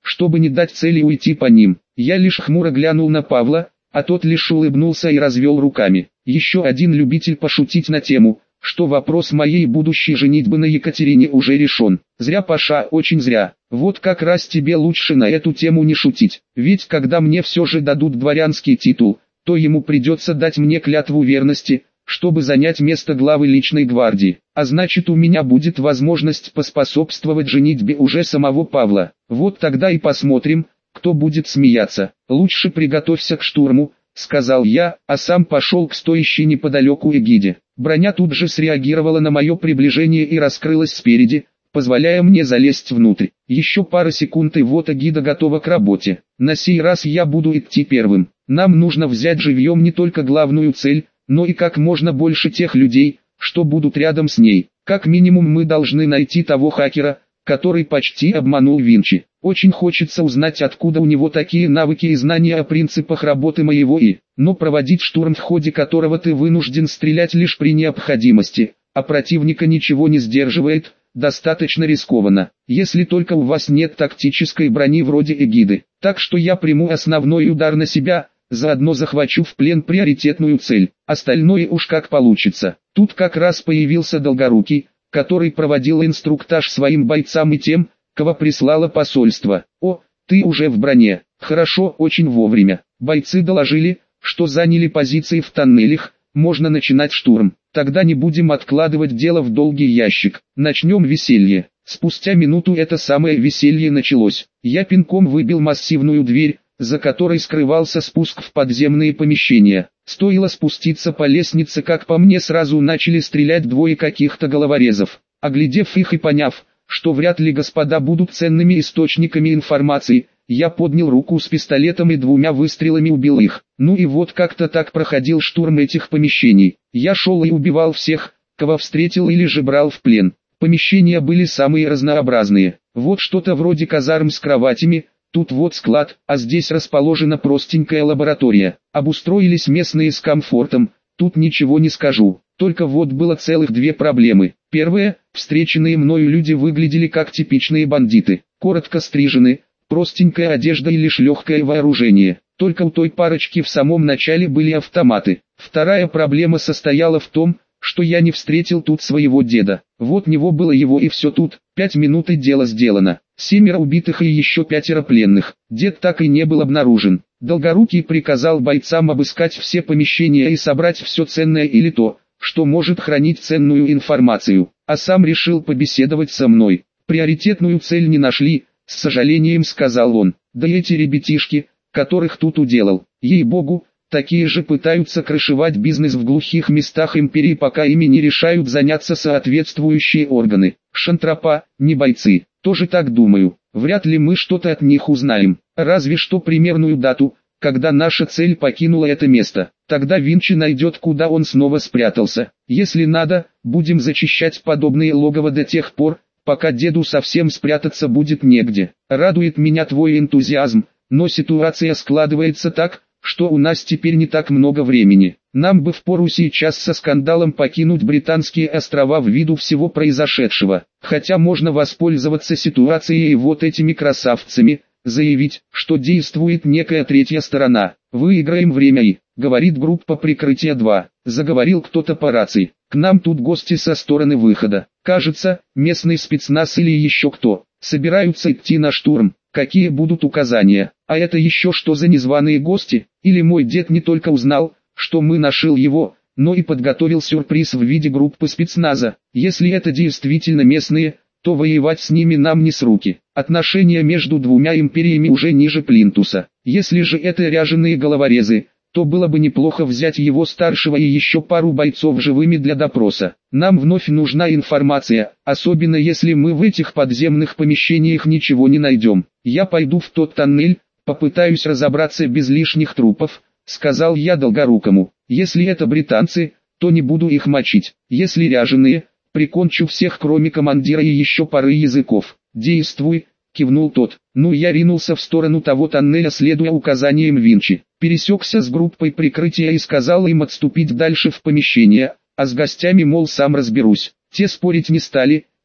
чтобы не дать цели уйти по ним. Я лишь хмуро глянул на Павла, а тот лишь улыбнулся и развел руками. Еще один любитель пошутить на тему, что вопрос моей будущей женитьбы на Екатерине уже решен. Зря, Паша, очень зря. Вот как раз тебе лучше на эту тему не шутить. Ведь когда мне все же дадут дворянский титул, то ему придется дать мне клятву верности, чтобы занять место главы личной гвардии. А значит, у меня будет возможность поспособствовать женитьбе уже самого Павла. Вот тогда и посмотрим, кто будет смеяться. Лучше приготовься к штурму, сказал я, а сам пошел к стоящей неподалеку эгиде. Броня тут же среагировала на мое приближение и раскрылась спереди, позволяя мне залезть внутрь. Еще пара секунд и вот эгида готова к работе. На сей раз я буду идти первым. Нам нужно взять живьем не только главную цель, но и как можно больше тех людей, что будут рядом с ней. Как минимум мы должны найти того хакера, который почти обманул Винчи. Очень хочется узнать, откуда у него такие навыки и знания о принципах работы моего И. Но проводить штурм, в ходе которого ты вынужден стрелять лишь при необходимости, а противника ничего не сдерживает, достаточно рискованно. Если только у вас нет тактической брони вроде эгиды. Так что я приму основной удар на себя, заодно захвачу в плен приоритетную цель. Остальное уж как получится. Тут как раз появился Долгорукий, который проводил инструктаж своим бойцам и тем, кого прислало посольство. «О, ты уже в броне. Хорошо, очень вовремя». Бойцы доложили, что заняли позиции в тоннелях, можно начинать штурм. Тогда не будем откладывать дело в долгий ящик. Начнем веселье. Спустя минуту это самое веселье началось. Я пинком выбил массивную дверь, за которой скрывался спуск в подземные помещения. Стоило спуститься по лестнице, как по мне сразу начали стрелять двое каких-то головорезов. Оглядев их и поняв, что вряд ли господа будут ценными источниками информации, я поднял руку с пистолетом и двумя выстрелами убил их. Ну и вот как-то так проходил штурм этих помещений. Я шел и убивал всех, кого встретил или же брал в плен. Помещения были самые разнообразные. Вот что-то вроде казарм с кроватями, тут вот склад, а здесь расположена простенькая лаборатория. Обустроились местные с комфортом, тут ничего не скажу. Только вот было целых две проблемы. Первая, встреченные мною люди выглядели как типичные бандиты. Коротко стрижены, простенькая одежда и лишь легкое вооружение. Только у той парочки в самом начале были автоматы. Вторая проблема состояла в том, что я не встретил тут своего деда. Вот него было его и все тут. Пять минут и дело сделано. Семеро убитых и еще пятеро пленных. Дед так и не был обнаружен. Долгорукий приказал бойцам обыскать все помещения и собрать все ценное или то, что может хранить ценную информацию. А сам решил побеседовать со мной. Приоритетную цель не нашли, с сожалением сказал он. Да эти ребятишки, которых тут уделал, ей-богу, такие же пытаются крышевать бизнес в глухих местах империи, пока ими не решают заняться соответствующие органы. Шантропа, не бойцы, тоже так думаю. Вряд ли мы что-то от них узнаем, разве что примерную дату, когда наша цель покинула это место. Тогда Винчи найдет, куда он снова спрятался. Если надо, будем зачищать подобные логово до тех пор, пока деду совсем спрятаться будет негде. Радует меня твой энтузиазм, но ситуация складывается так, что у нас теперь не так много времени. Нам бы впору сейчас со скандалом покинуть Британские острова ввиду всего произошедшего. Хотя можно воспользоваться ситуацией и вот этими красавцами, заявить, что действует некая третья сторона. Выиграем время и, говорит группа прикрытия два. Заговорил кто-то по рации. К нам тут гости со стороны выхода. Кажется, местный спецназ или еще кто. Собираются идти на штурм. Какие будут указания? А это еще что за незваные гости? Или мой дед не только узнал, что мы нашли его, но и подготовил сюрприз в виде группы спецназа? Если это действительно местные, то воевать с ними нам не с руки. Отношения между двумя империями уже ниже плинтуса. Если же это ряженые головорезы, то было бы неплохо взять его старшего и еще пару бойцов живыми для допроса. Нам вновь нужна информация, особенно если мы в этих подземных помещениях ничего не найдем. Я пойду в тот тоннель, попытаюсь разобраться без лишних трупов, сказал я Долгорукому. Если это британцы, то не буду их мочить. Если ряженые, прикончу всех кроме командира и еще пары языков. Действуй, кивнул тот. Ну я ринулся в сторону того тоннеля, следуя указаниям Винчи. Пересекся с группой прикрытия и сказал им отступить дальше в помещение, а с гостями, мол, сам разберусь. Те спорить не стали,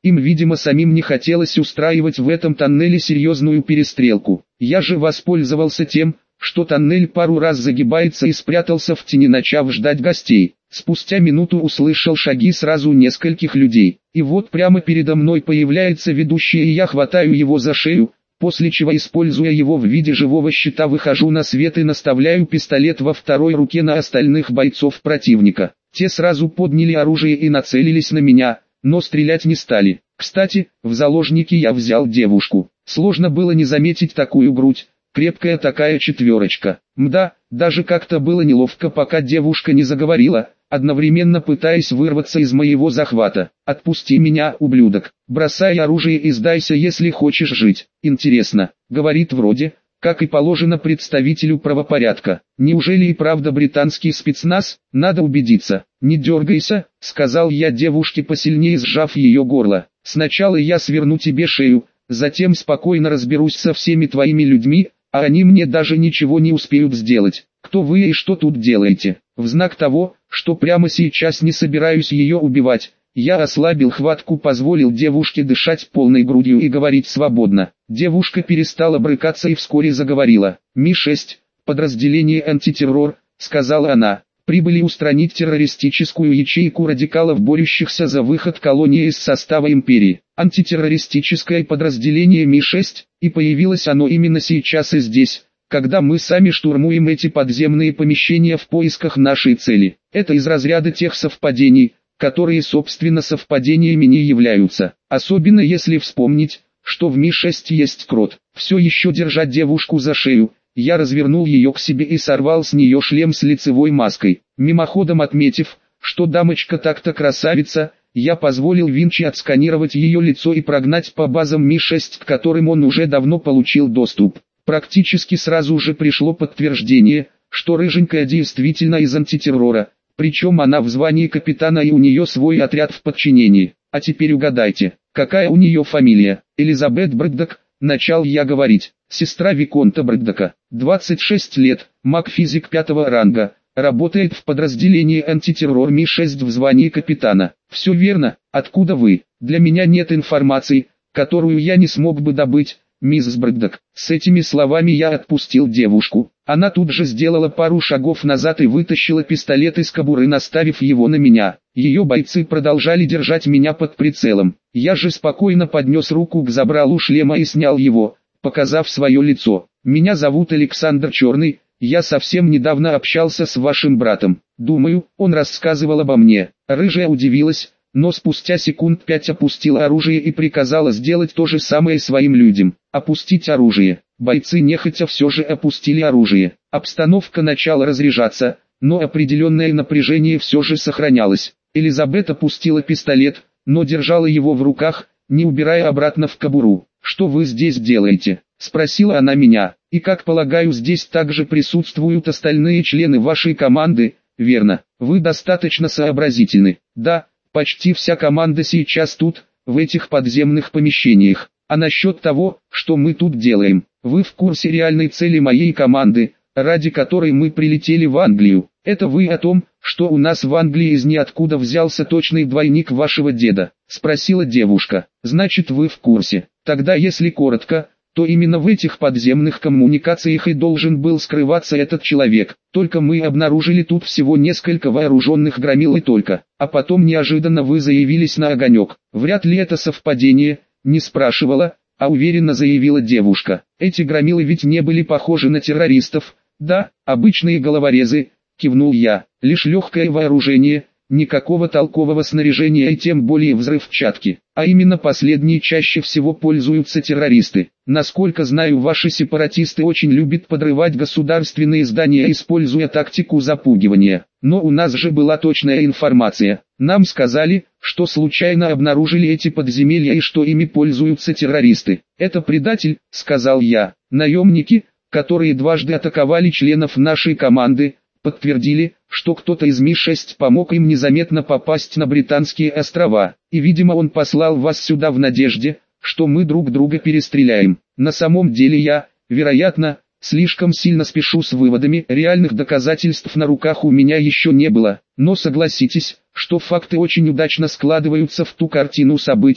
Им, видимо, самим не хотелось устраивать в этом тоннеле серьезную перестрелку. Я же воспользовался тем, что тоннель пару раз загибается, и спрятался в тени, начав ждать гостей. Спустя минуту услышал шаги сразу нескольких людей, и вот прямо передо мной появляется ведущий, и я хватаю его за шею, после чего, используя его в виде живого щита, выхожу на свет и наставляю пистолет во второй руке на остальных бойцов противника. Те сразу подняли оружие и нацелились на меня, но стрелять не стали. Кстати, в заложники я взял девушку. Сложно было не заметить такую грудь. Крепкая такая четверочка. Мда, даже как-то было неловко, пока девушка не заговорила, одновременно пытаясь вырваться из моего захвата. «Отпусти меня, ублюдок, бросай оружие и сдайся, если хочешь жить». Интересно, говорит вроде, как и положено представителю правопорядка. Неужели и правда британский спецназ? Надо убедиться. «Не дергайся», — сказал я девушке, посильнее сжав ее горло. «Сначала я сверну тебе шею, затем спокойно разберусь со всеми твоими людьми, а они мне даже ничего не успеют сделать. Кто вы и что тут делаете?» В знак того, что прямо сейчас не собираюсь ее убивать, я ослабил хватку, позволил девушке дышать полной грудью и говорить свободно. Девушка перестала брыкаться и вскоре заговорила. Ми шесть, подразделение антитеррор, сказала она. Прибыли устранить террористическую ячейку радикалов, борющихся за выход колонии из состава империи. Антитеррористическое подразделение Ми шесть, и появилось оно именно сейчас и здесь, когда мы сами штурмуем эти подземные помещения в поисках нашей цели. Это из разряда тех совпадений, которые собственно совпадениями не являются. Особенно если вспомнить, что в Ми шесть есть крот. Все еще держа девушку за шею, я развернул ее к себе и сорвал с нее шлем с лицевой маской. Мимоходом отметив, что дамочка так-то красавица, я позволил Винчи отсканировать ее лицо и прогнать по базам Ми шесть, к которым он уже давно получил доступ. Практически сразу же пришло подтверждение, что рыженькая действительно из антитеррора, причем она в звании капитана и у нее свой отряд в подчинении. А теперь угадайте, какая у нее фамилия? Элизабет Брэддок, начал я говорить. Сестра Виконта Брэддока, двадцать шесть лет, маг-физик пятого ранга, работает в подразделении антитеррор Ми шесть в звании капитана. Все верно, откуда вы? Для меня нет информации, которую я не смог бы добыть, мисс Брэддок. С этими словами я отпустил девушку. Она тут же сделала пару шагов назад и вытащила пистолет из кобуры, наставив его на меня. Ее бойцы продолжали держать меня под прицелом. Я же спокойно поднес руку к забралу шлема и снял его, показав свое лицо. «Меня зовут Александр Черный, я совсем недавно общался с вашим братом. Думаю, он рассказывал обо мне». Рыжая удивилась, но спустя секунд пять опустила оружие и приказала сделать то же самое своим людям. Опустить оружие. Бойцы нехотя все же опустили оружие. Обстановка начала разряжаться, но определенное напряжение все же сохранялось. Элизабет опустила пистолет, но держала его в руках, не убирая обратно в кобуру. «Что вы здесь делаете?» — спросила она меня. «И как полагаю, здесь также присутствуют остальные члены вашей команды, верно? Вы достаточно сообразительны». «Да, почти вся команда сейчас тут, в этих подземных помещениях. А насчет того, что мы тут делаем, вы в курсе реальной цели моей команды, ради которой мы прилетели в Англию? Это вы о том, что у нас в Англии из ниоткуда взялся точный двойник вашего деда?» — спросила девушка. «Значит, вы в курсе. Тогда, если коротко, то именно в этих подземных коммуникациях и должен был скрываться этот человек. Только мы обнаружили тут всего несколько вооруженных громил и только. А потом неожиданно вы заявились на огонек. Вряд ли это совпадение?» Не спрашивала, а уверенно заявила девушка. «Эти громилы ведь не были похожи на террористов». «Да, обычные головорезы», кивнул я. «Лишь легкое вооружение, никакого толкового снаряжения и тем более взрывчатки. А именно последние чаще всего пользуются террористы. Насколько знаю, ваши сепаратисты очень любят подрывать государственные здания, используя тактику запугивания. Но у нас же была точная информация. Нам сказали, что случайно обнаружили эти подземелья и что ими пользуются террористы. Это предатель», — сказал я. «Наемники, которые дважды атаковали членов нашей команды, подтвердили, что кто-то из Ми шесть помог им незаметно попасть на Британские острова, и видимо он послал вас сюда в надежде, что мы друг друга перестреляем. На самом деле я, вероятно, слишком сильно спешу с выводами, реальных доказательств на руках у меня еще не было, но согласитесь, что факты очень удачно складываются в ту картину событий,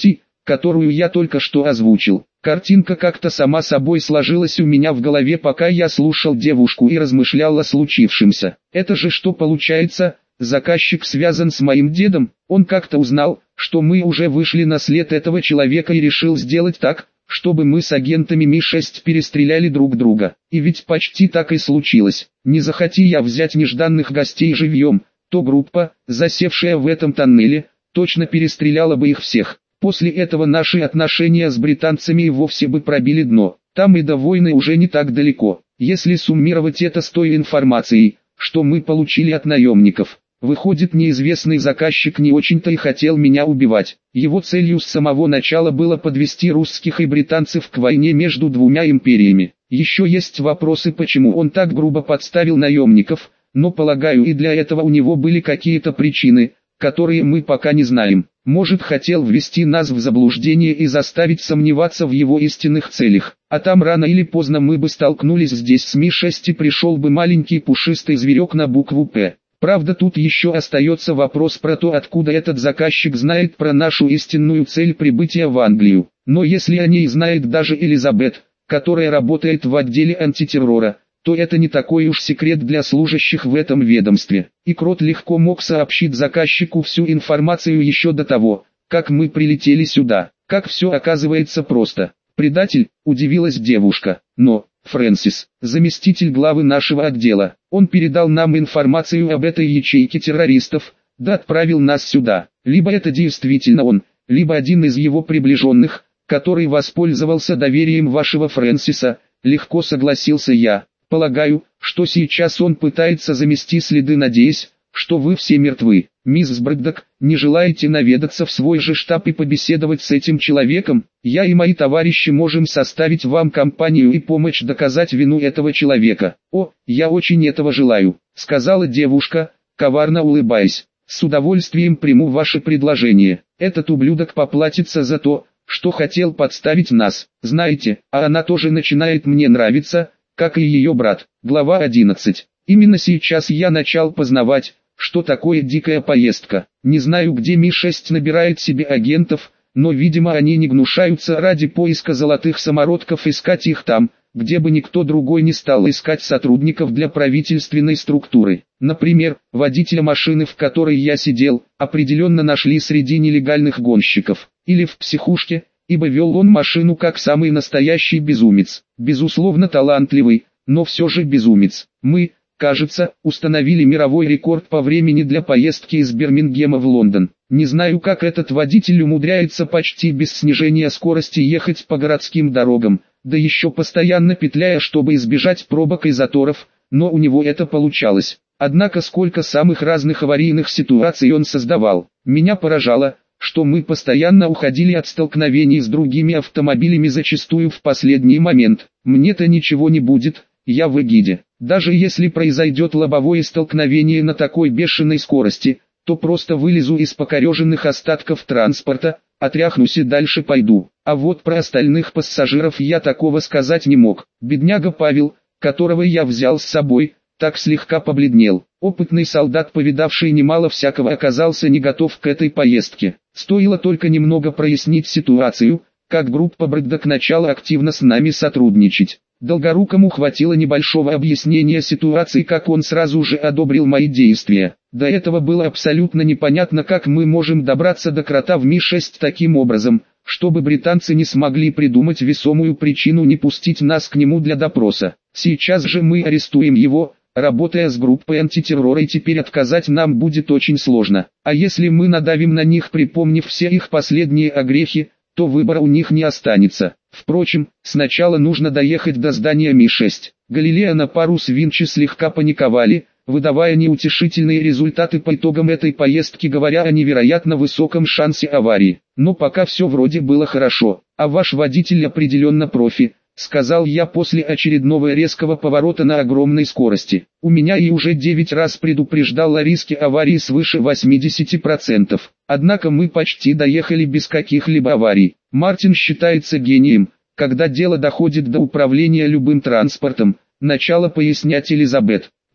которую я только что озвучил. Картинка как-то сама собой сложилась у меня в голове, пока я слушал девушку и размышлял о случившемся. Это же что получается, заказчик связан с моим дедом? Он как-то узнал, что мы уже вышли на след этого человека и решил сделать так, чтобы мы с агентами Ми шесть перестреляли друг друга. И ведь почти так и случилось. Не захоти я взять нежданных гостей живьем, то группа, засевшая в этом тоннеле, точно перестреляла бы их всех. После этого наши отношения с британцами и вовсе бы пробили дно. Там и до войны уже не так далеко. Если суммировать это с той информацией, что мы получили от наемников, выходит, неизвестный заказчик не очень-то и хотел меня убивать. Его целью с самого начала было подвести русских и британцев к войне между двумя империями. Еще есть вопросы, почему он так грубо подставил наемников, но полагаю, и для этого у него были какие-то причины, которые мы пока не знаем. Может, хотел ввести нас в заблуждение и заставить сомневаться в его истинных целях. А там рано или поздно мы бы столкнулись здесь с Ми шесть и пришел бы маленький пушистый зверек на букву «П». Правда, тут еще остается вопрос про то, откуда этот заказчик знает про нашу истинную цель прибытия в Англию. Но если о ней знает даже Элизабет, которая работает в отделе антитеррора, то это не такой уж секрет для служащих в этом ведомстве. И Крот легко мог сообщить заказчику всю информацию еще до того, как мы прилетели сюда. Как все оказывается просто. Предатель, удивилась девушка. Но, Фрэнсис, заместитель главы нашего отдела, он передал нам информацию об этой ячейке террористов, да отправил нас сюда. Либо это действительно он, либо один из его приближенных, который воспользовался доверием вашего Фрэнсиса, легко согласился я. Полагаю, что сейчас он пытается замести следы, надеясь, что вы все мертвы. Мисс Брэддок, не желаете наведаться в свой же штаб и побеседовать с этим человеком? Я и мои товарищи можем составить вам компанию и помочь доказать вину этого человека. О, я очень этого желаю, сказала девушка, коварно улыбаясь. С удовольствием приму ваше предложение. Этот ублюдок поплатится за то, что хотел подставить нас. Знаете, а она тоже начинает мне нравиться, как и ее брат. Глава одиннадцать. Именно сейчас я начал познавать, что такое дикая поездка. Не знаю, где Ми шесть набирает себе агентов, но видимо они не гнушаются ради поиска золотых самородков искать их там, где бы никто другой не стал искать сотрудников для правительственной структуры. Например, водителя машины, в которой я сидел, определенно нашли среди нелегальных гонщиков. Или в психушке, ибо вел он машину как самый настоящий безумец. Безусловно талантливый, но все же безумец. Мы, кажется, установили мировой рекорд по времени для поездки из Бирмингема в Лондон. Не знаю, как этот водитель умудряется почти без снижения скорости ехать по городским дорогам, да еще постоянно петляя, чтобы избежать пробок и заторов, но у него это получалось. Однако сколько самых разных аварийных ситуаций он создавал. Меня поражало, что мы постоянно уходили от столкновений с другими автомобилями, зачастую в последний момент. Мне-то ничего не будет, я в эгиде. Даже если произойдет лобовое столкновение на такой бешеной скорости, то просто вылезу из покореженных остатков транспорта, отряхнусь и дальше пойду. А вот про остальных пассажиров я такого сказать не мог. Бедняга Павел, которого я взял с собой, так слегка побледнел. Опытный солдат, повидавший немало всякого, оказался не готов к этой поездке. Стоило только немного прояснить ситуацию, как группа Брэддок начала активно с нами сотрудничать. Долгорукому хватило небольшого объяснения ситуации, как он сразу же одобрил мои действия. До этого было абсолютно непонятно, как мы можем добраться до Крота в Ми шесть таким образом, чтобы британцы не смогли придумать весомую причину не пустить нас к нему для допроса. Сейчас же мы арестуем его, работая с группой антитеррора, и теперь отказать нам будет очень сложно. А если мы надавим на них, припомнив все их последние огрехи, то выбора у них не останется. Впрочем, сначала нужно доехать до здания Ми шесть. Галилео на пару с Винчи слегка паниковали, выдавая неутешительные результаты по итогам этой поездки, говоря о невероятно высоком шансе аварии. Но пока все вроде было хорошо. А ваш водитель определенно профи, сказал я после очередного резкого поворота на огромной скорости. У меня и уже девять раз предупреждал о риске аварии свыше восьмидесяти процентов. Однако мы почти доехали без каких-либо аварий. Мартин считается гением, когда дело доходит до управления любым транспортом, начала пояснять Элизабет.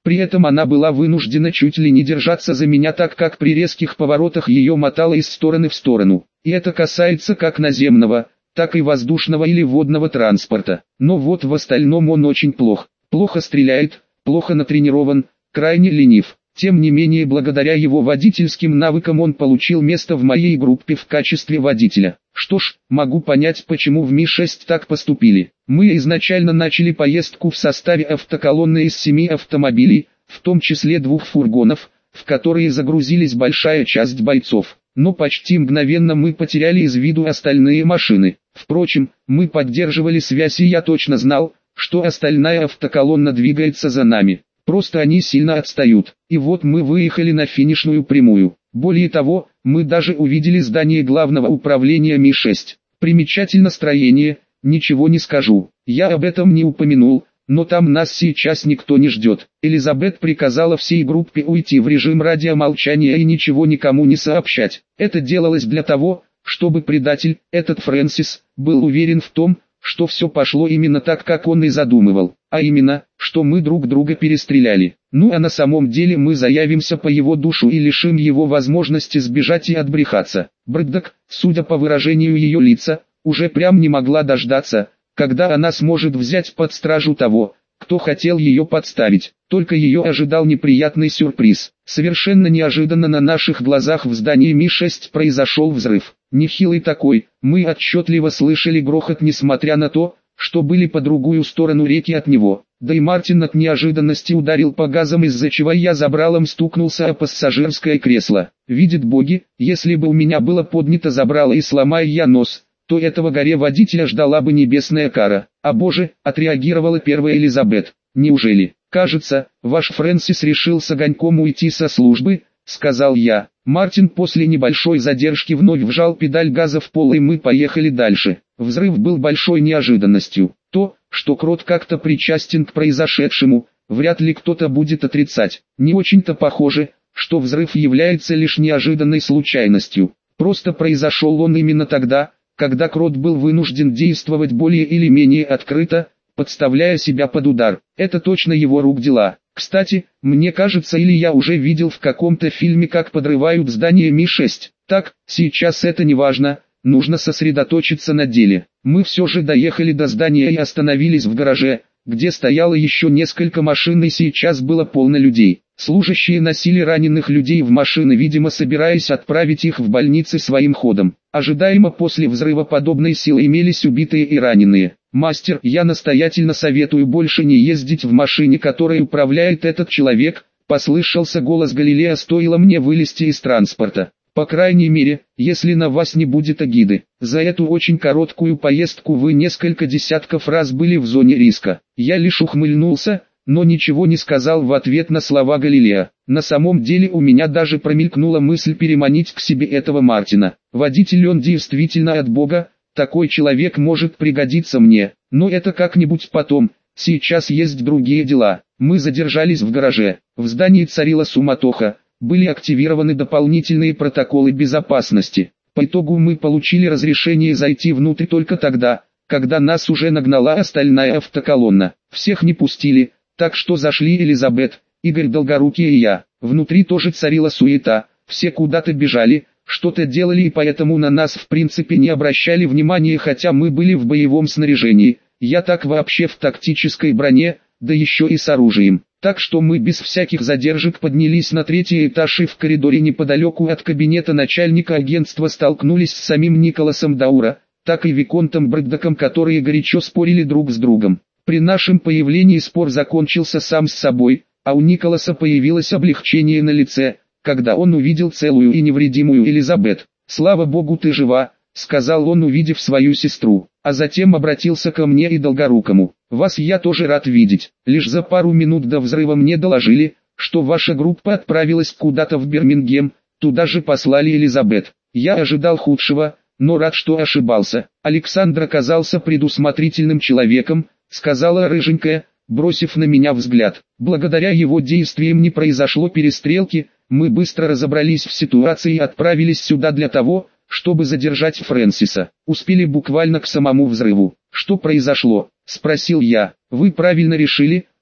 При этом она была вынуждена чуть ли не держаться за меня, так как при резких поворотах ее мотало из стороны в сторону. И это касается как наземного, так и воздушного или водного транспорта. Но вот в остальном он очень плох. Плохо стреляет, плохо натренирован, крайне ленив. Тем не менее, благодаря его водительским навыкам он получил место в моей группе в качестве водителя. Что ж, могу понять, почему в Ми шесть так поступили. Мы изначально начали поездку в составе автоколонны из семи автомобилей, в том числе двух фургонов, в которые загрузились большая часть бойцов. Но почти мгновенно мы потеряли из виду остальные машины. Впрочем, мы поддерживали связь, и я точно знал, что остальная автоколонна двигается за нами. Просто они сильно отстают. И вот мы выехали на финишную прямую. Более того, мы даже увидели здание главного управления Ми шесть. Примечательно строение, ничего не скажу. Я об этом не упомянул, но там нас сейчас никто не ждет. Элизабет приказала всей группе уйти в режим радиомолчания и ничего никому не сообщать. Это делалось для того, чтобы предатель, этот Фрэнсис, был уверен в том, что все пошло именно так, как он и задумывал, а именно, что мы друг друга перестреляли. Ну а на самом деле мы заявимся по его душу и лишим его возможности сбежать и отбрехаться. Брэддок, судя по выражению ее лица, уже прям не могла дождаться, когда она сможет взять под стражу того, кто хотел ее подставить. Только ее ожидал неприятный сюрприз. Совершенно неожиданно на наших глазах в здании Ми шесть произошел взрыв. Нехилый такой, мы отчетливо слышали грохот, несмотря на то, что были по другую сторону реки от него. Да и Мартин от неожиданности ударил по газам, из-за чего я забралом стукнулся о пассажирское кресло. Видит боги, если бы у меня было поднято забрало и сломая я нос, то этого горе-водителя ждала бы небесная кара. А боже, отреагировала первая Элизабет. Неужели? Кажется, ваш Фрэнсис решил с огоньком уйти со службы, сказал я. Мартин после небольшой задержки вновь вжал педаль газа в пол, и мы поехали дальше. Взрыв был большой неожиданностью. То, что Крот как-то причастен к произошедшему, вряд ли кто-то будет отрицать. Не очень-то похоже, что взрыв является лишь неожиданной случайностью. Просто произошел он именно тогда, когда Крот был вынужден действовать более или менее открыто, подставляя себя под удар. Это точно его рук дела. Кстати, мне кажется, или я уже видел в каком-то фильме, как подрывают здание Ми шесть. Так, сейчас это не важно, нужно сосредоточиться на деле. Мы все же доехали до здания и остановились в гараже, где стояло еще несколько машин, и сейчас было полно людей. Служащие носили раненых людей в машины, видимо собираясь отправить их в больницы своим ходом. Ожидаемо после взрыва подобной силы имелись убитые и раненые. «Мастер, я настоятельно советую больше не ездить в машине, которой управляет этот человек», — послышался голос Галилея, стоило мне вылезти из транспорта. «По крайней мере, если на вас не будет эгиды. За эту очень короткую поездку вы несколько десятков раз были в зоне риска». Я лишь ухмыльнулся, но ничего не сказал в ответ на слова Галилея. На самом деле у меня даже промелькнула мысль переманить к себе этого Мартина. Водитель он действительно от Бога, такой человек может пригодиться мне, но это как-нибудь потом, сейчас есть другие дела. Мы задержались в гараже, в здании царила суматоха, были активированы дополнительные протоколы безопасности. По итогу мы получили разрешение зайти внутрь только тогда, когда нас уже нагнала остальная автоколонна. Всех не пустили, так что зашли Элизабет, Игорь Долгорукий и я. Внутри тоже царила суета, все куда-то бежали, что-то делали, и поэтому на нас в принципе не обращали внимания, хотя мы были в боевом снаряжении. Я так вообще в тактической броне, да еще и с оружием. Так что мы без всяких задержек поднялись на третий этаж, и в коридоре неподалеку от кабинета начальника агентства столкнулись с самим Николасом Даура, так и Виконтом Брэддоком, которые горячо спорили друг с другом. При нашем появлении спор закончился сам с собой, а у Николаса появилось облегчение на лице, когда он увидел целую и невредимую Элизабет. «Слава Богу, ты жива», — сказал он, увидев свою сестру, а затем обратился ко мне и Долгорукому. «Вас я тоже рад видеть. Лишь за пару минут до взрыва мне доложили, что ваша группа отправилась куда-то в Бирмингем, туда же послали Элизабет. Я ожидал худшего, но рад, что ошибался. Александр оказался предусмотрительным человеком», — сказала рыженькая, бросив на меня взгляд. «Благодаря его действиям не произошло перестрелки, мы быстро разобрались в ситуации и отправились сюда для того, чтобы задержать Фрэнсиса. Успели буквально к самому взрыву». «Что произошло?» — спросил я. «Вы правильно решили»,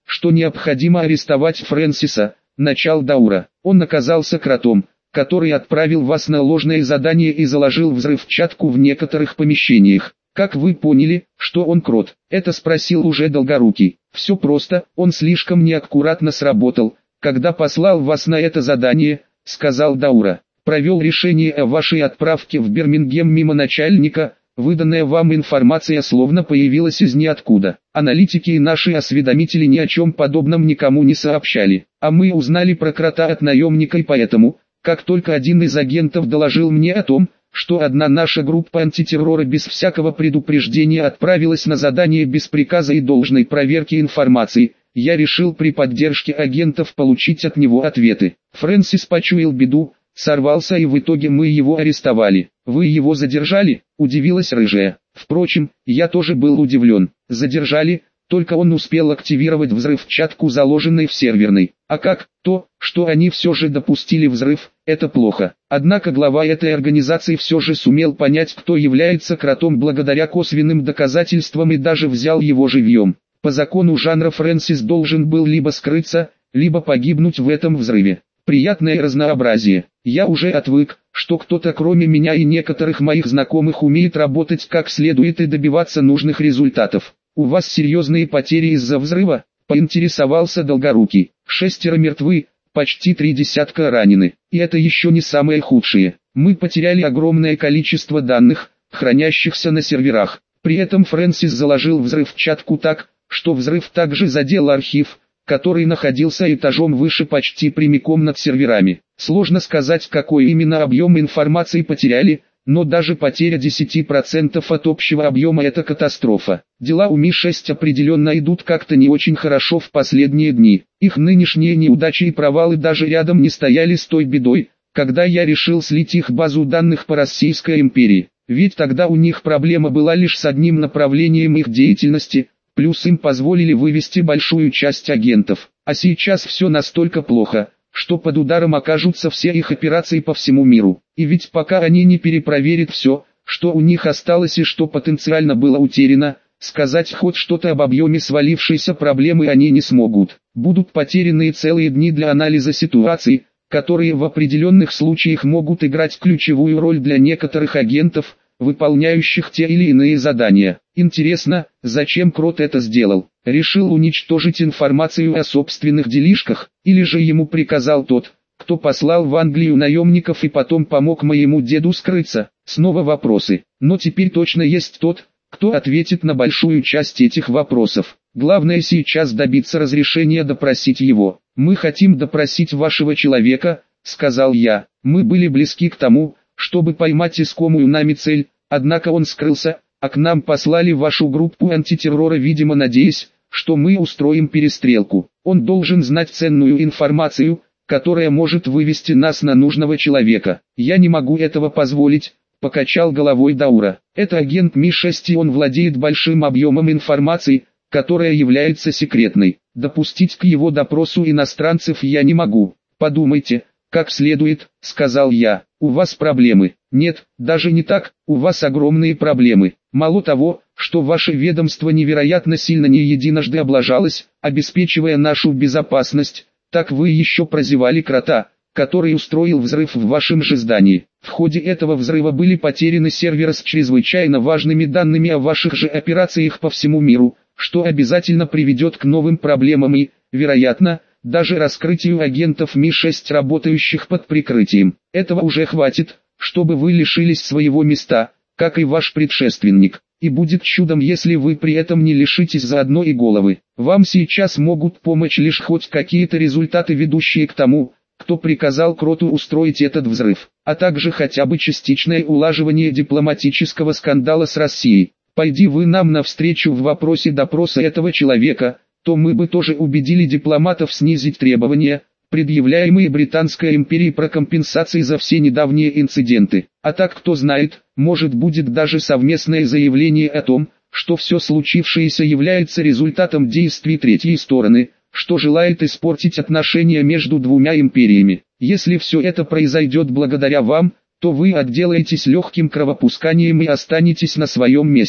что необходимо арестовать Фрэнсиса, начал Даура. Он оказался кротом, который отправил вас на ложное задание и заложил взрывчатку в некоторых помещениях. Как вы поняли, что он крот? Это спросил уже Долгорукий. Все просто, он слишком неаккуратно сработал, когда послал вас на это задание, сказал Даура. Провел решение о вашей отправке в Бирмингем мимо начальника, выданная вам информация словно появилась из ниоткуда. Аналитики и наши осведомители ни о чем подобном никому не сообщали. А мы узнали про крота от наемника и поэтому, как только один из агентов доложил мне о том, что одна наша группа антитеррора без всякого предупреждения отправилась на задание без приказа и должной проверки информации, я решил при поддержке агентов получить от него ответы. Фрэнсис почуял беду, сорвался и в итоге мы его арестовали. Вы его задержали? Удивилась рыжая. Впрочем, я тоже был удивлен. Задержали, только он успел активировать взрывчатку, заложенной в серверной. А как? То, что они все же допустили взрыв, это плохо. Однако глава этой организации все же сумел понять, кто является кротом благодаря косвенным доказательствам и даже взял его живьем. По закону жанра Фрэнсис должен был либо скрыться, либо погибнуть в этом взрыве. Приятное разнообразие. Я уже отвык, что кто-то кроме меня и некоторых моих знакомых умеет работать как следует и добиваться нужных результатов. У вас серьезные потери из-за взрыва? Поинтересовался Долгорукий. Шестеро мертвы, почти три десятка ранены. И это еще не самое худшее. Мы потеряли огромное количество данных, хранящихся на серверах. При этом Фрэнсис заложил взрывчатку так, что взрыв также задел архив, который находился этажом выше почти прямиком над серверами. Сложно сказать, какой именно объем информации потеряли, но даже потеря десять процентов от общего объема – это катастрофа. Дела у Ми шесть определенно идут как-то не очень хорошо в последние дни. Их нынешние неудачи и провалы даже рядом не стояли с той бедой, когда я решил слить их базу данных по Российской империи. Ведь тогда у них проблема была лишь с одним направлением их деятельности, плюс им позволили вывести большую часть агентов. А сейчас все настолько плохо, что под ударом окажутся все их операции по всему миру. И ведь пока они не перепроверят все, что у них осталось и что потенциально было утеряно, сказать хоть что-то об объеме свалившейся проблемы они не смогут. Будут потеряны целые дни для анализа ситуации, которые в определенных случаях могут играть ключевую роль для некоторых агентов, выполняющих те или иные задания. Интересно, зачем крот это сделал? Решил уничтожить информацию о собственных делишках, или же ему приказал тот, кто послал в Англию наемников и потом помог моему деду скрыться? Снова вопросы. Но теперь точно есть тот, кто ответит на большую часть этих вопросов. Главное сейчас добиться разрешения допросить его. «Мы хотим допросить вашего человека», — сказал я. «Мы были близки к тому, чтобы поймать искомую нами цель, однако он скрылся, а к нам послали вашу группу антитеррора, видимо надеясь, что мы устроим перестрелку. Он должен знать ценную информацию, которая может вывести нас на нужного человека. Я не могу этого позволить», — покачал головой Даура. «Это агент Ми шесть и он владеет большим объемом информации, которая является секретной. Допустить к его допросу иностранцев я не могу. Подумайте, как следует», — сказал я. «У вас проблемы». «Нет, даже не так, у вас огромные проблемы. Мало того, что ваше ведомство невероятно сильно не единожды облажалось, обеспечивая нашу безопасность, так вы еще прозевали крота, который устроил взрыв в вашем же здании. В ходе этого взрыва были потеряны серверы с чрезвычайно важными данными о ваших же операциях по всему миру, что обязательно приведет к новым проблемам и, вероятно, даже раскрытию агентов Ми шесть, работающих под прикрытием. Этого уже хватит, чтобы вы лишились своего места, как и ваш предшественник. И будет чудом, если вы при этом не лишитесь заодно и головы. Вам сейчас могут помочь лишь хоть какие-то результаты, ведущие к тому, кто приказал кроту устроить этот взрыв, а также хотя бы частичное улаживание дипломатического скандала с Россией. Пойди вы нам навстречу в вопросе допроса этого человека, то мы бы тоже убедили дипломатов снизить требования, предъявляемые Британской империей про компенсации за все недавние инциденты. А так, кто знает, может будет даже совместное заявление о том, что все случившееся является результатом действий третьей стороны, что желает испортить отношения между двумя империями. Если все это произойдет благодаря вам, то вы отделаетесь легким кровопусканием и останетесь на своем месте.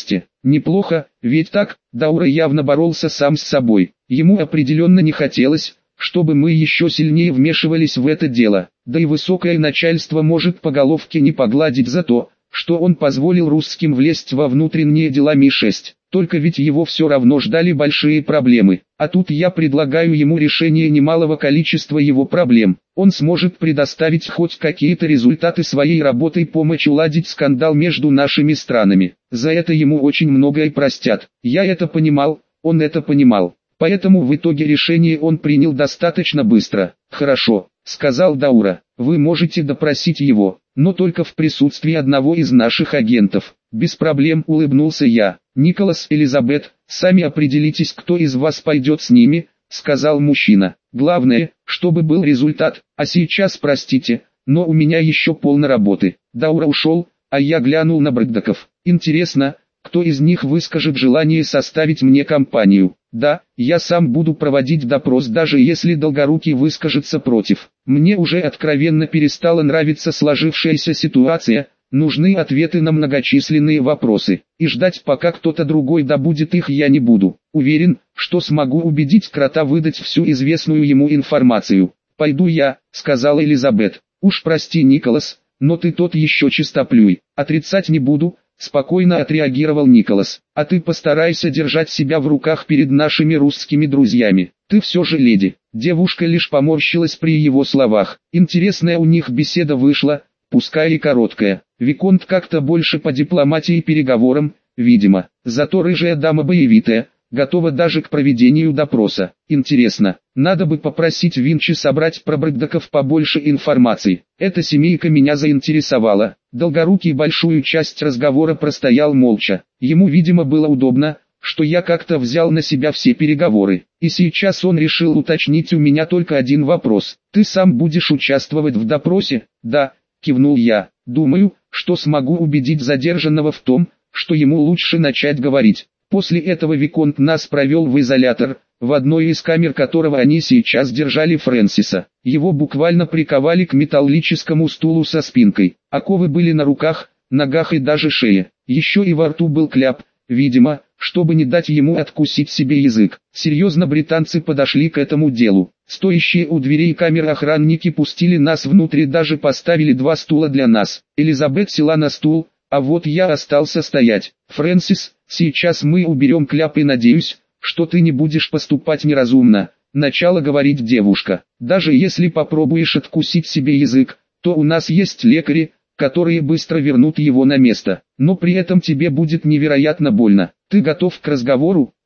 Неплохо, ведь так? Даура явно боролся сам с собой. Ему определенно не хотелось, чтобы мы еще сильнее вмешивались в это дело. Да и высокое начальство может по головке не погладить за то, что он позволил русским влезть во внутренние дела Ми шесть. Только ведь его все равно ждали большие проблемы. А тут я предлагаю ему решение немалого количества его проблем. Он сможет предоставить хоть какие-то результаты своей работы и помочь уладить скандал между нашими странами. За это ему очень многое простят. Я это понимал, он это понимал. Поэтому в итоге решение он принял достаточно быстро. «Хорошо», — сказал Даура, — «вы можете допросить его, но только в присутствии одного из наших агентов». «Без проблем», — улыбнулся я. «Николас, Элизабет, сами определитесь, кто из вас пойдет с ними», — сказал мужчина. «Главное, чтобы был результат, а сейчас простите, но у меня еще полно работы». Даура ушел, а я глянул на Брэгдоков. «Интересно, кто из них выскажет желание составить мне компанию?» «Да, я сам буду проводить допрос, даже если Долгорукий выскажется против. Мне уже откровенно перестала нравиться сложившаяся ситуация, нужны ответы на многочисленные вопросы, и ждать пока кто-то другой добудет их я не буду. Уверен, что смогу убедить Крота выдать всю известную ему информацию». «Пойду я», — сказала Элизабет. «Уж прости, Николас, но ты тот еще чистоплюй». «Отрицать не буду», — спокойно отреагировал Николас. «А ты постарайся держать себя в руках перед нашими русскими друзьями. Ты все же леди». Девушка лишь поморщилась при его словах. Интересная у них беседа вышла, пускай и короткая. Виконт как-то больше по дипломатии и переговорам, видимо. Зато рыжая дама боевитая, готова даже к проведению допроса. Интересно, надо бы попросить Винчи собрать про Брэгдоков побольше информации. Эта семейка меня заинтересовала. Долгорукий большую часть разговора простоял молча. Ему, видимо, было удобно, что я как-то взял на себя все переговоры. И сейчас он решил уточнить у меня только один вопрос. «Ты сам будешь участвовать в допросе?» «Да», кивнул я. «Думаю, что смогу убедить задержанного в том, что ему лучше начать говорить». После этого Виконт нас провел в изолятор, в одной из камер которого они сейчас держали Фрэнсиса. Его буквально приковали к металлическому стулу со спинкой. Оковы были на руках, ногах и даже шее. Еще и во рту был кляп, видимо, чтобы не дать ему откусить себе язык. Серьезно британцы подошли к этому делу. Стоящие у дверей камер охранники пустили нас внутрь и даже поставили два стула для нас. Элизабет села на стул, а вот я остался стоять. «Фрэнсис, сейчас мы уберем кляп и надеюсь, что ты не будешь поступать неразумно», — начала говорить девушка. «Даже если попробуешь откусить себе язык, то у нас есть лекари, которые быстро вернут его на место. Но при этом тебе будет невероятно больно. Ты готов к разговору?»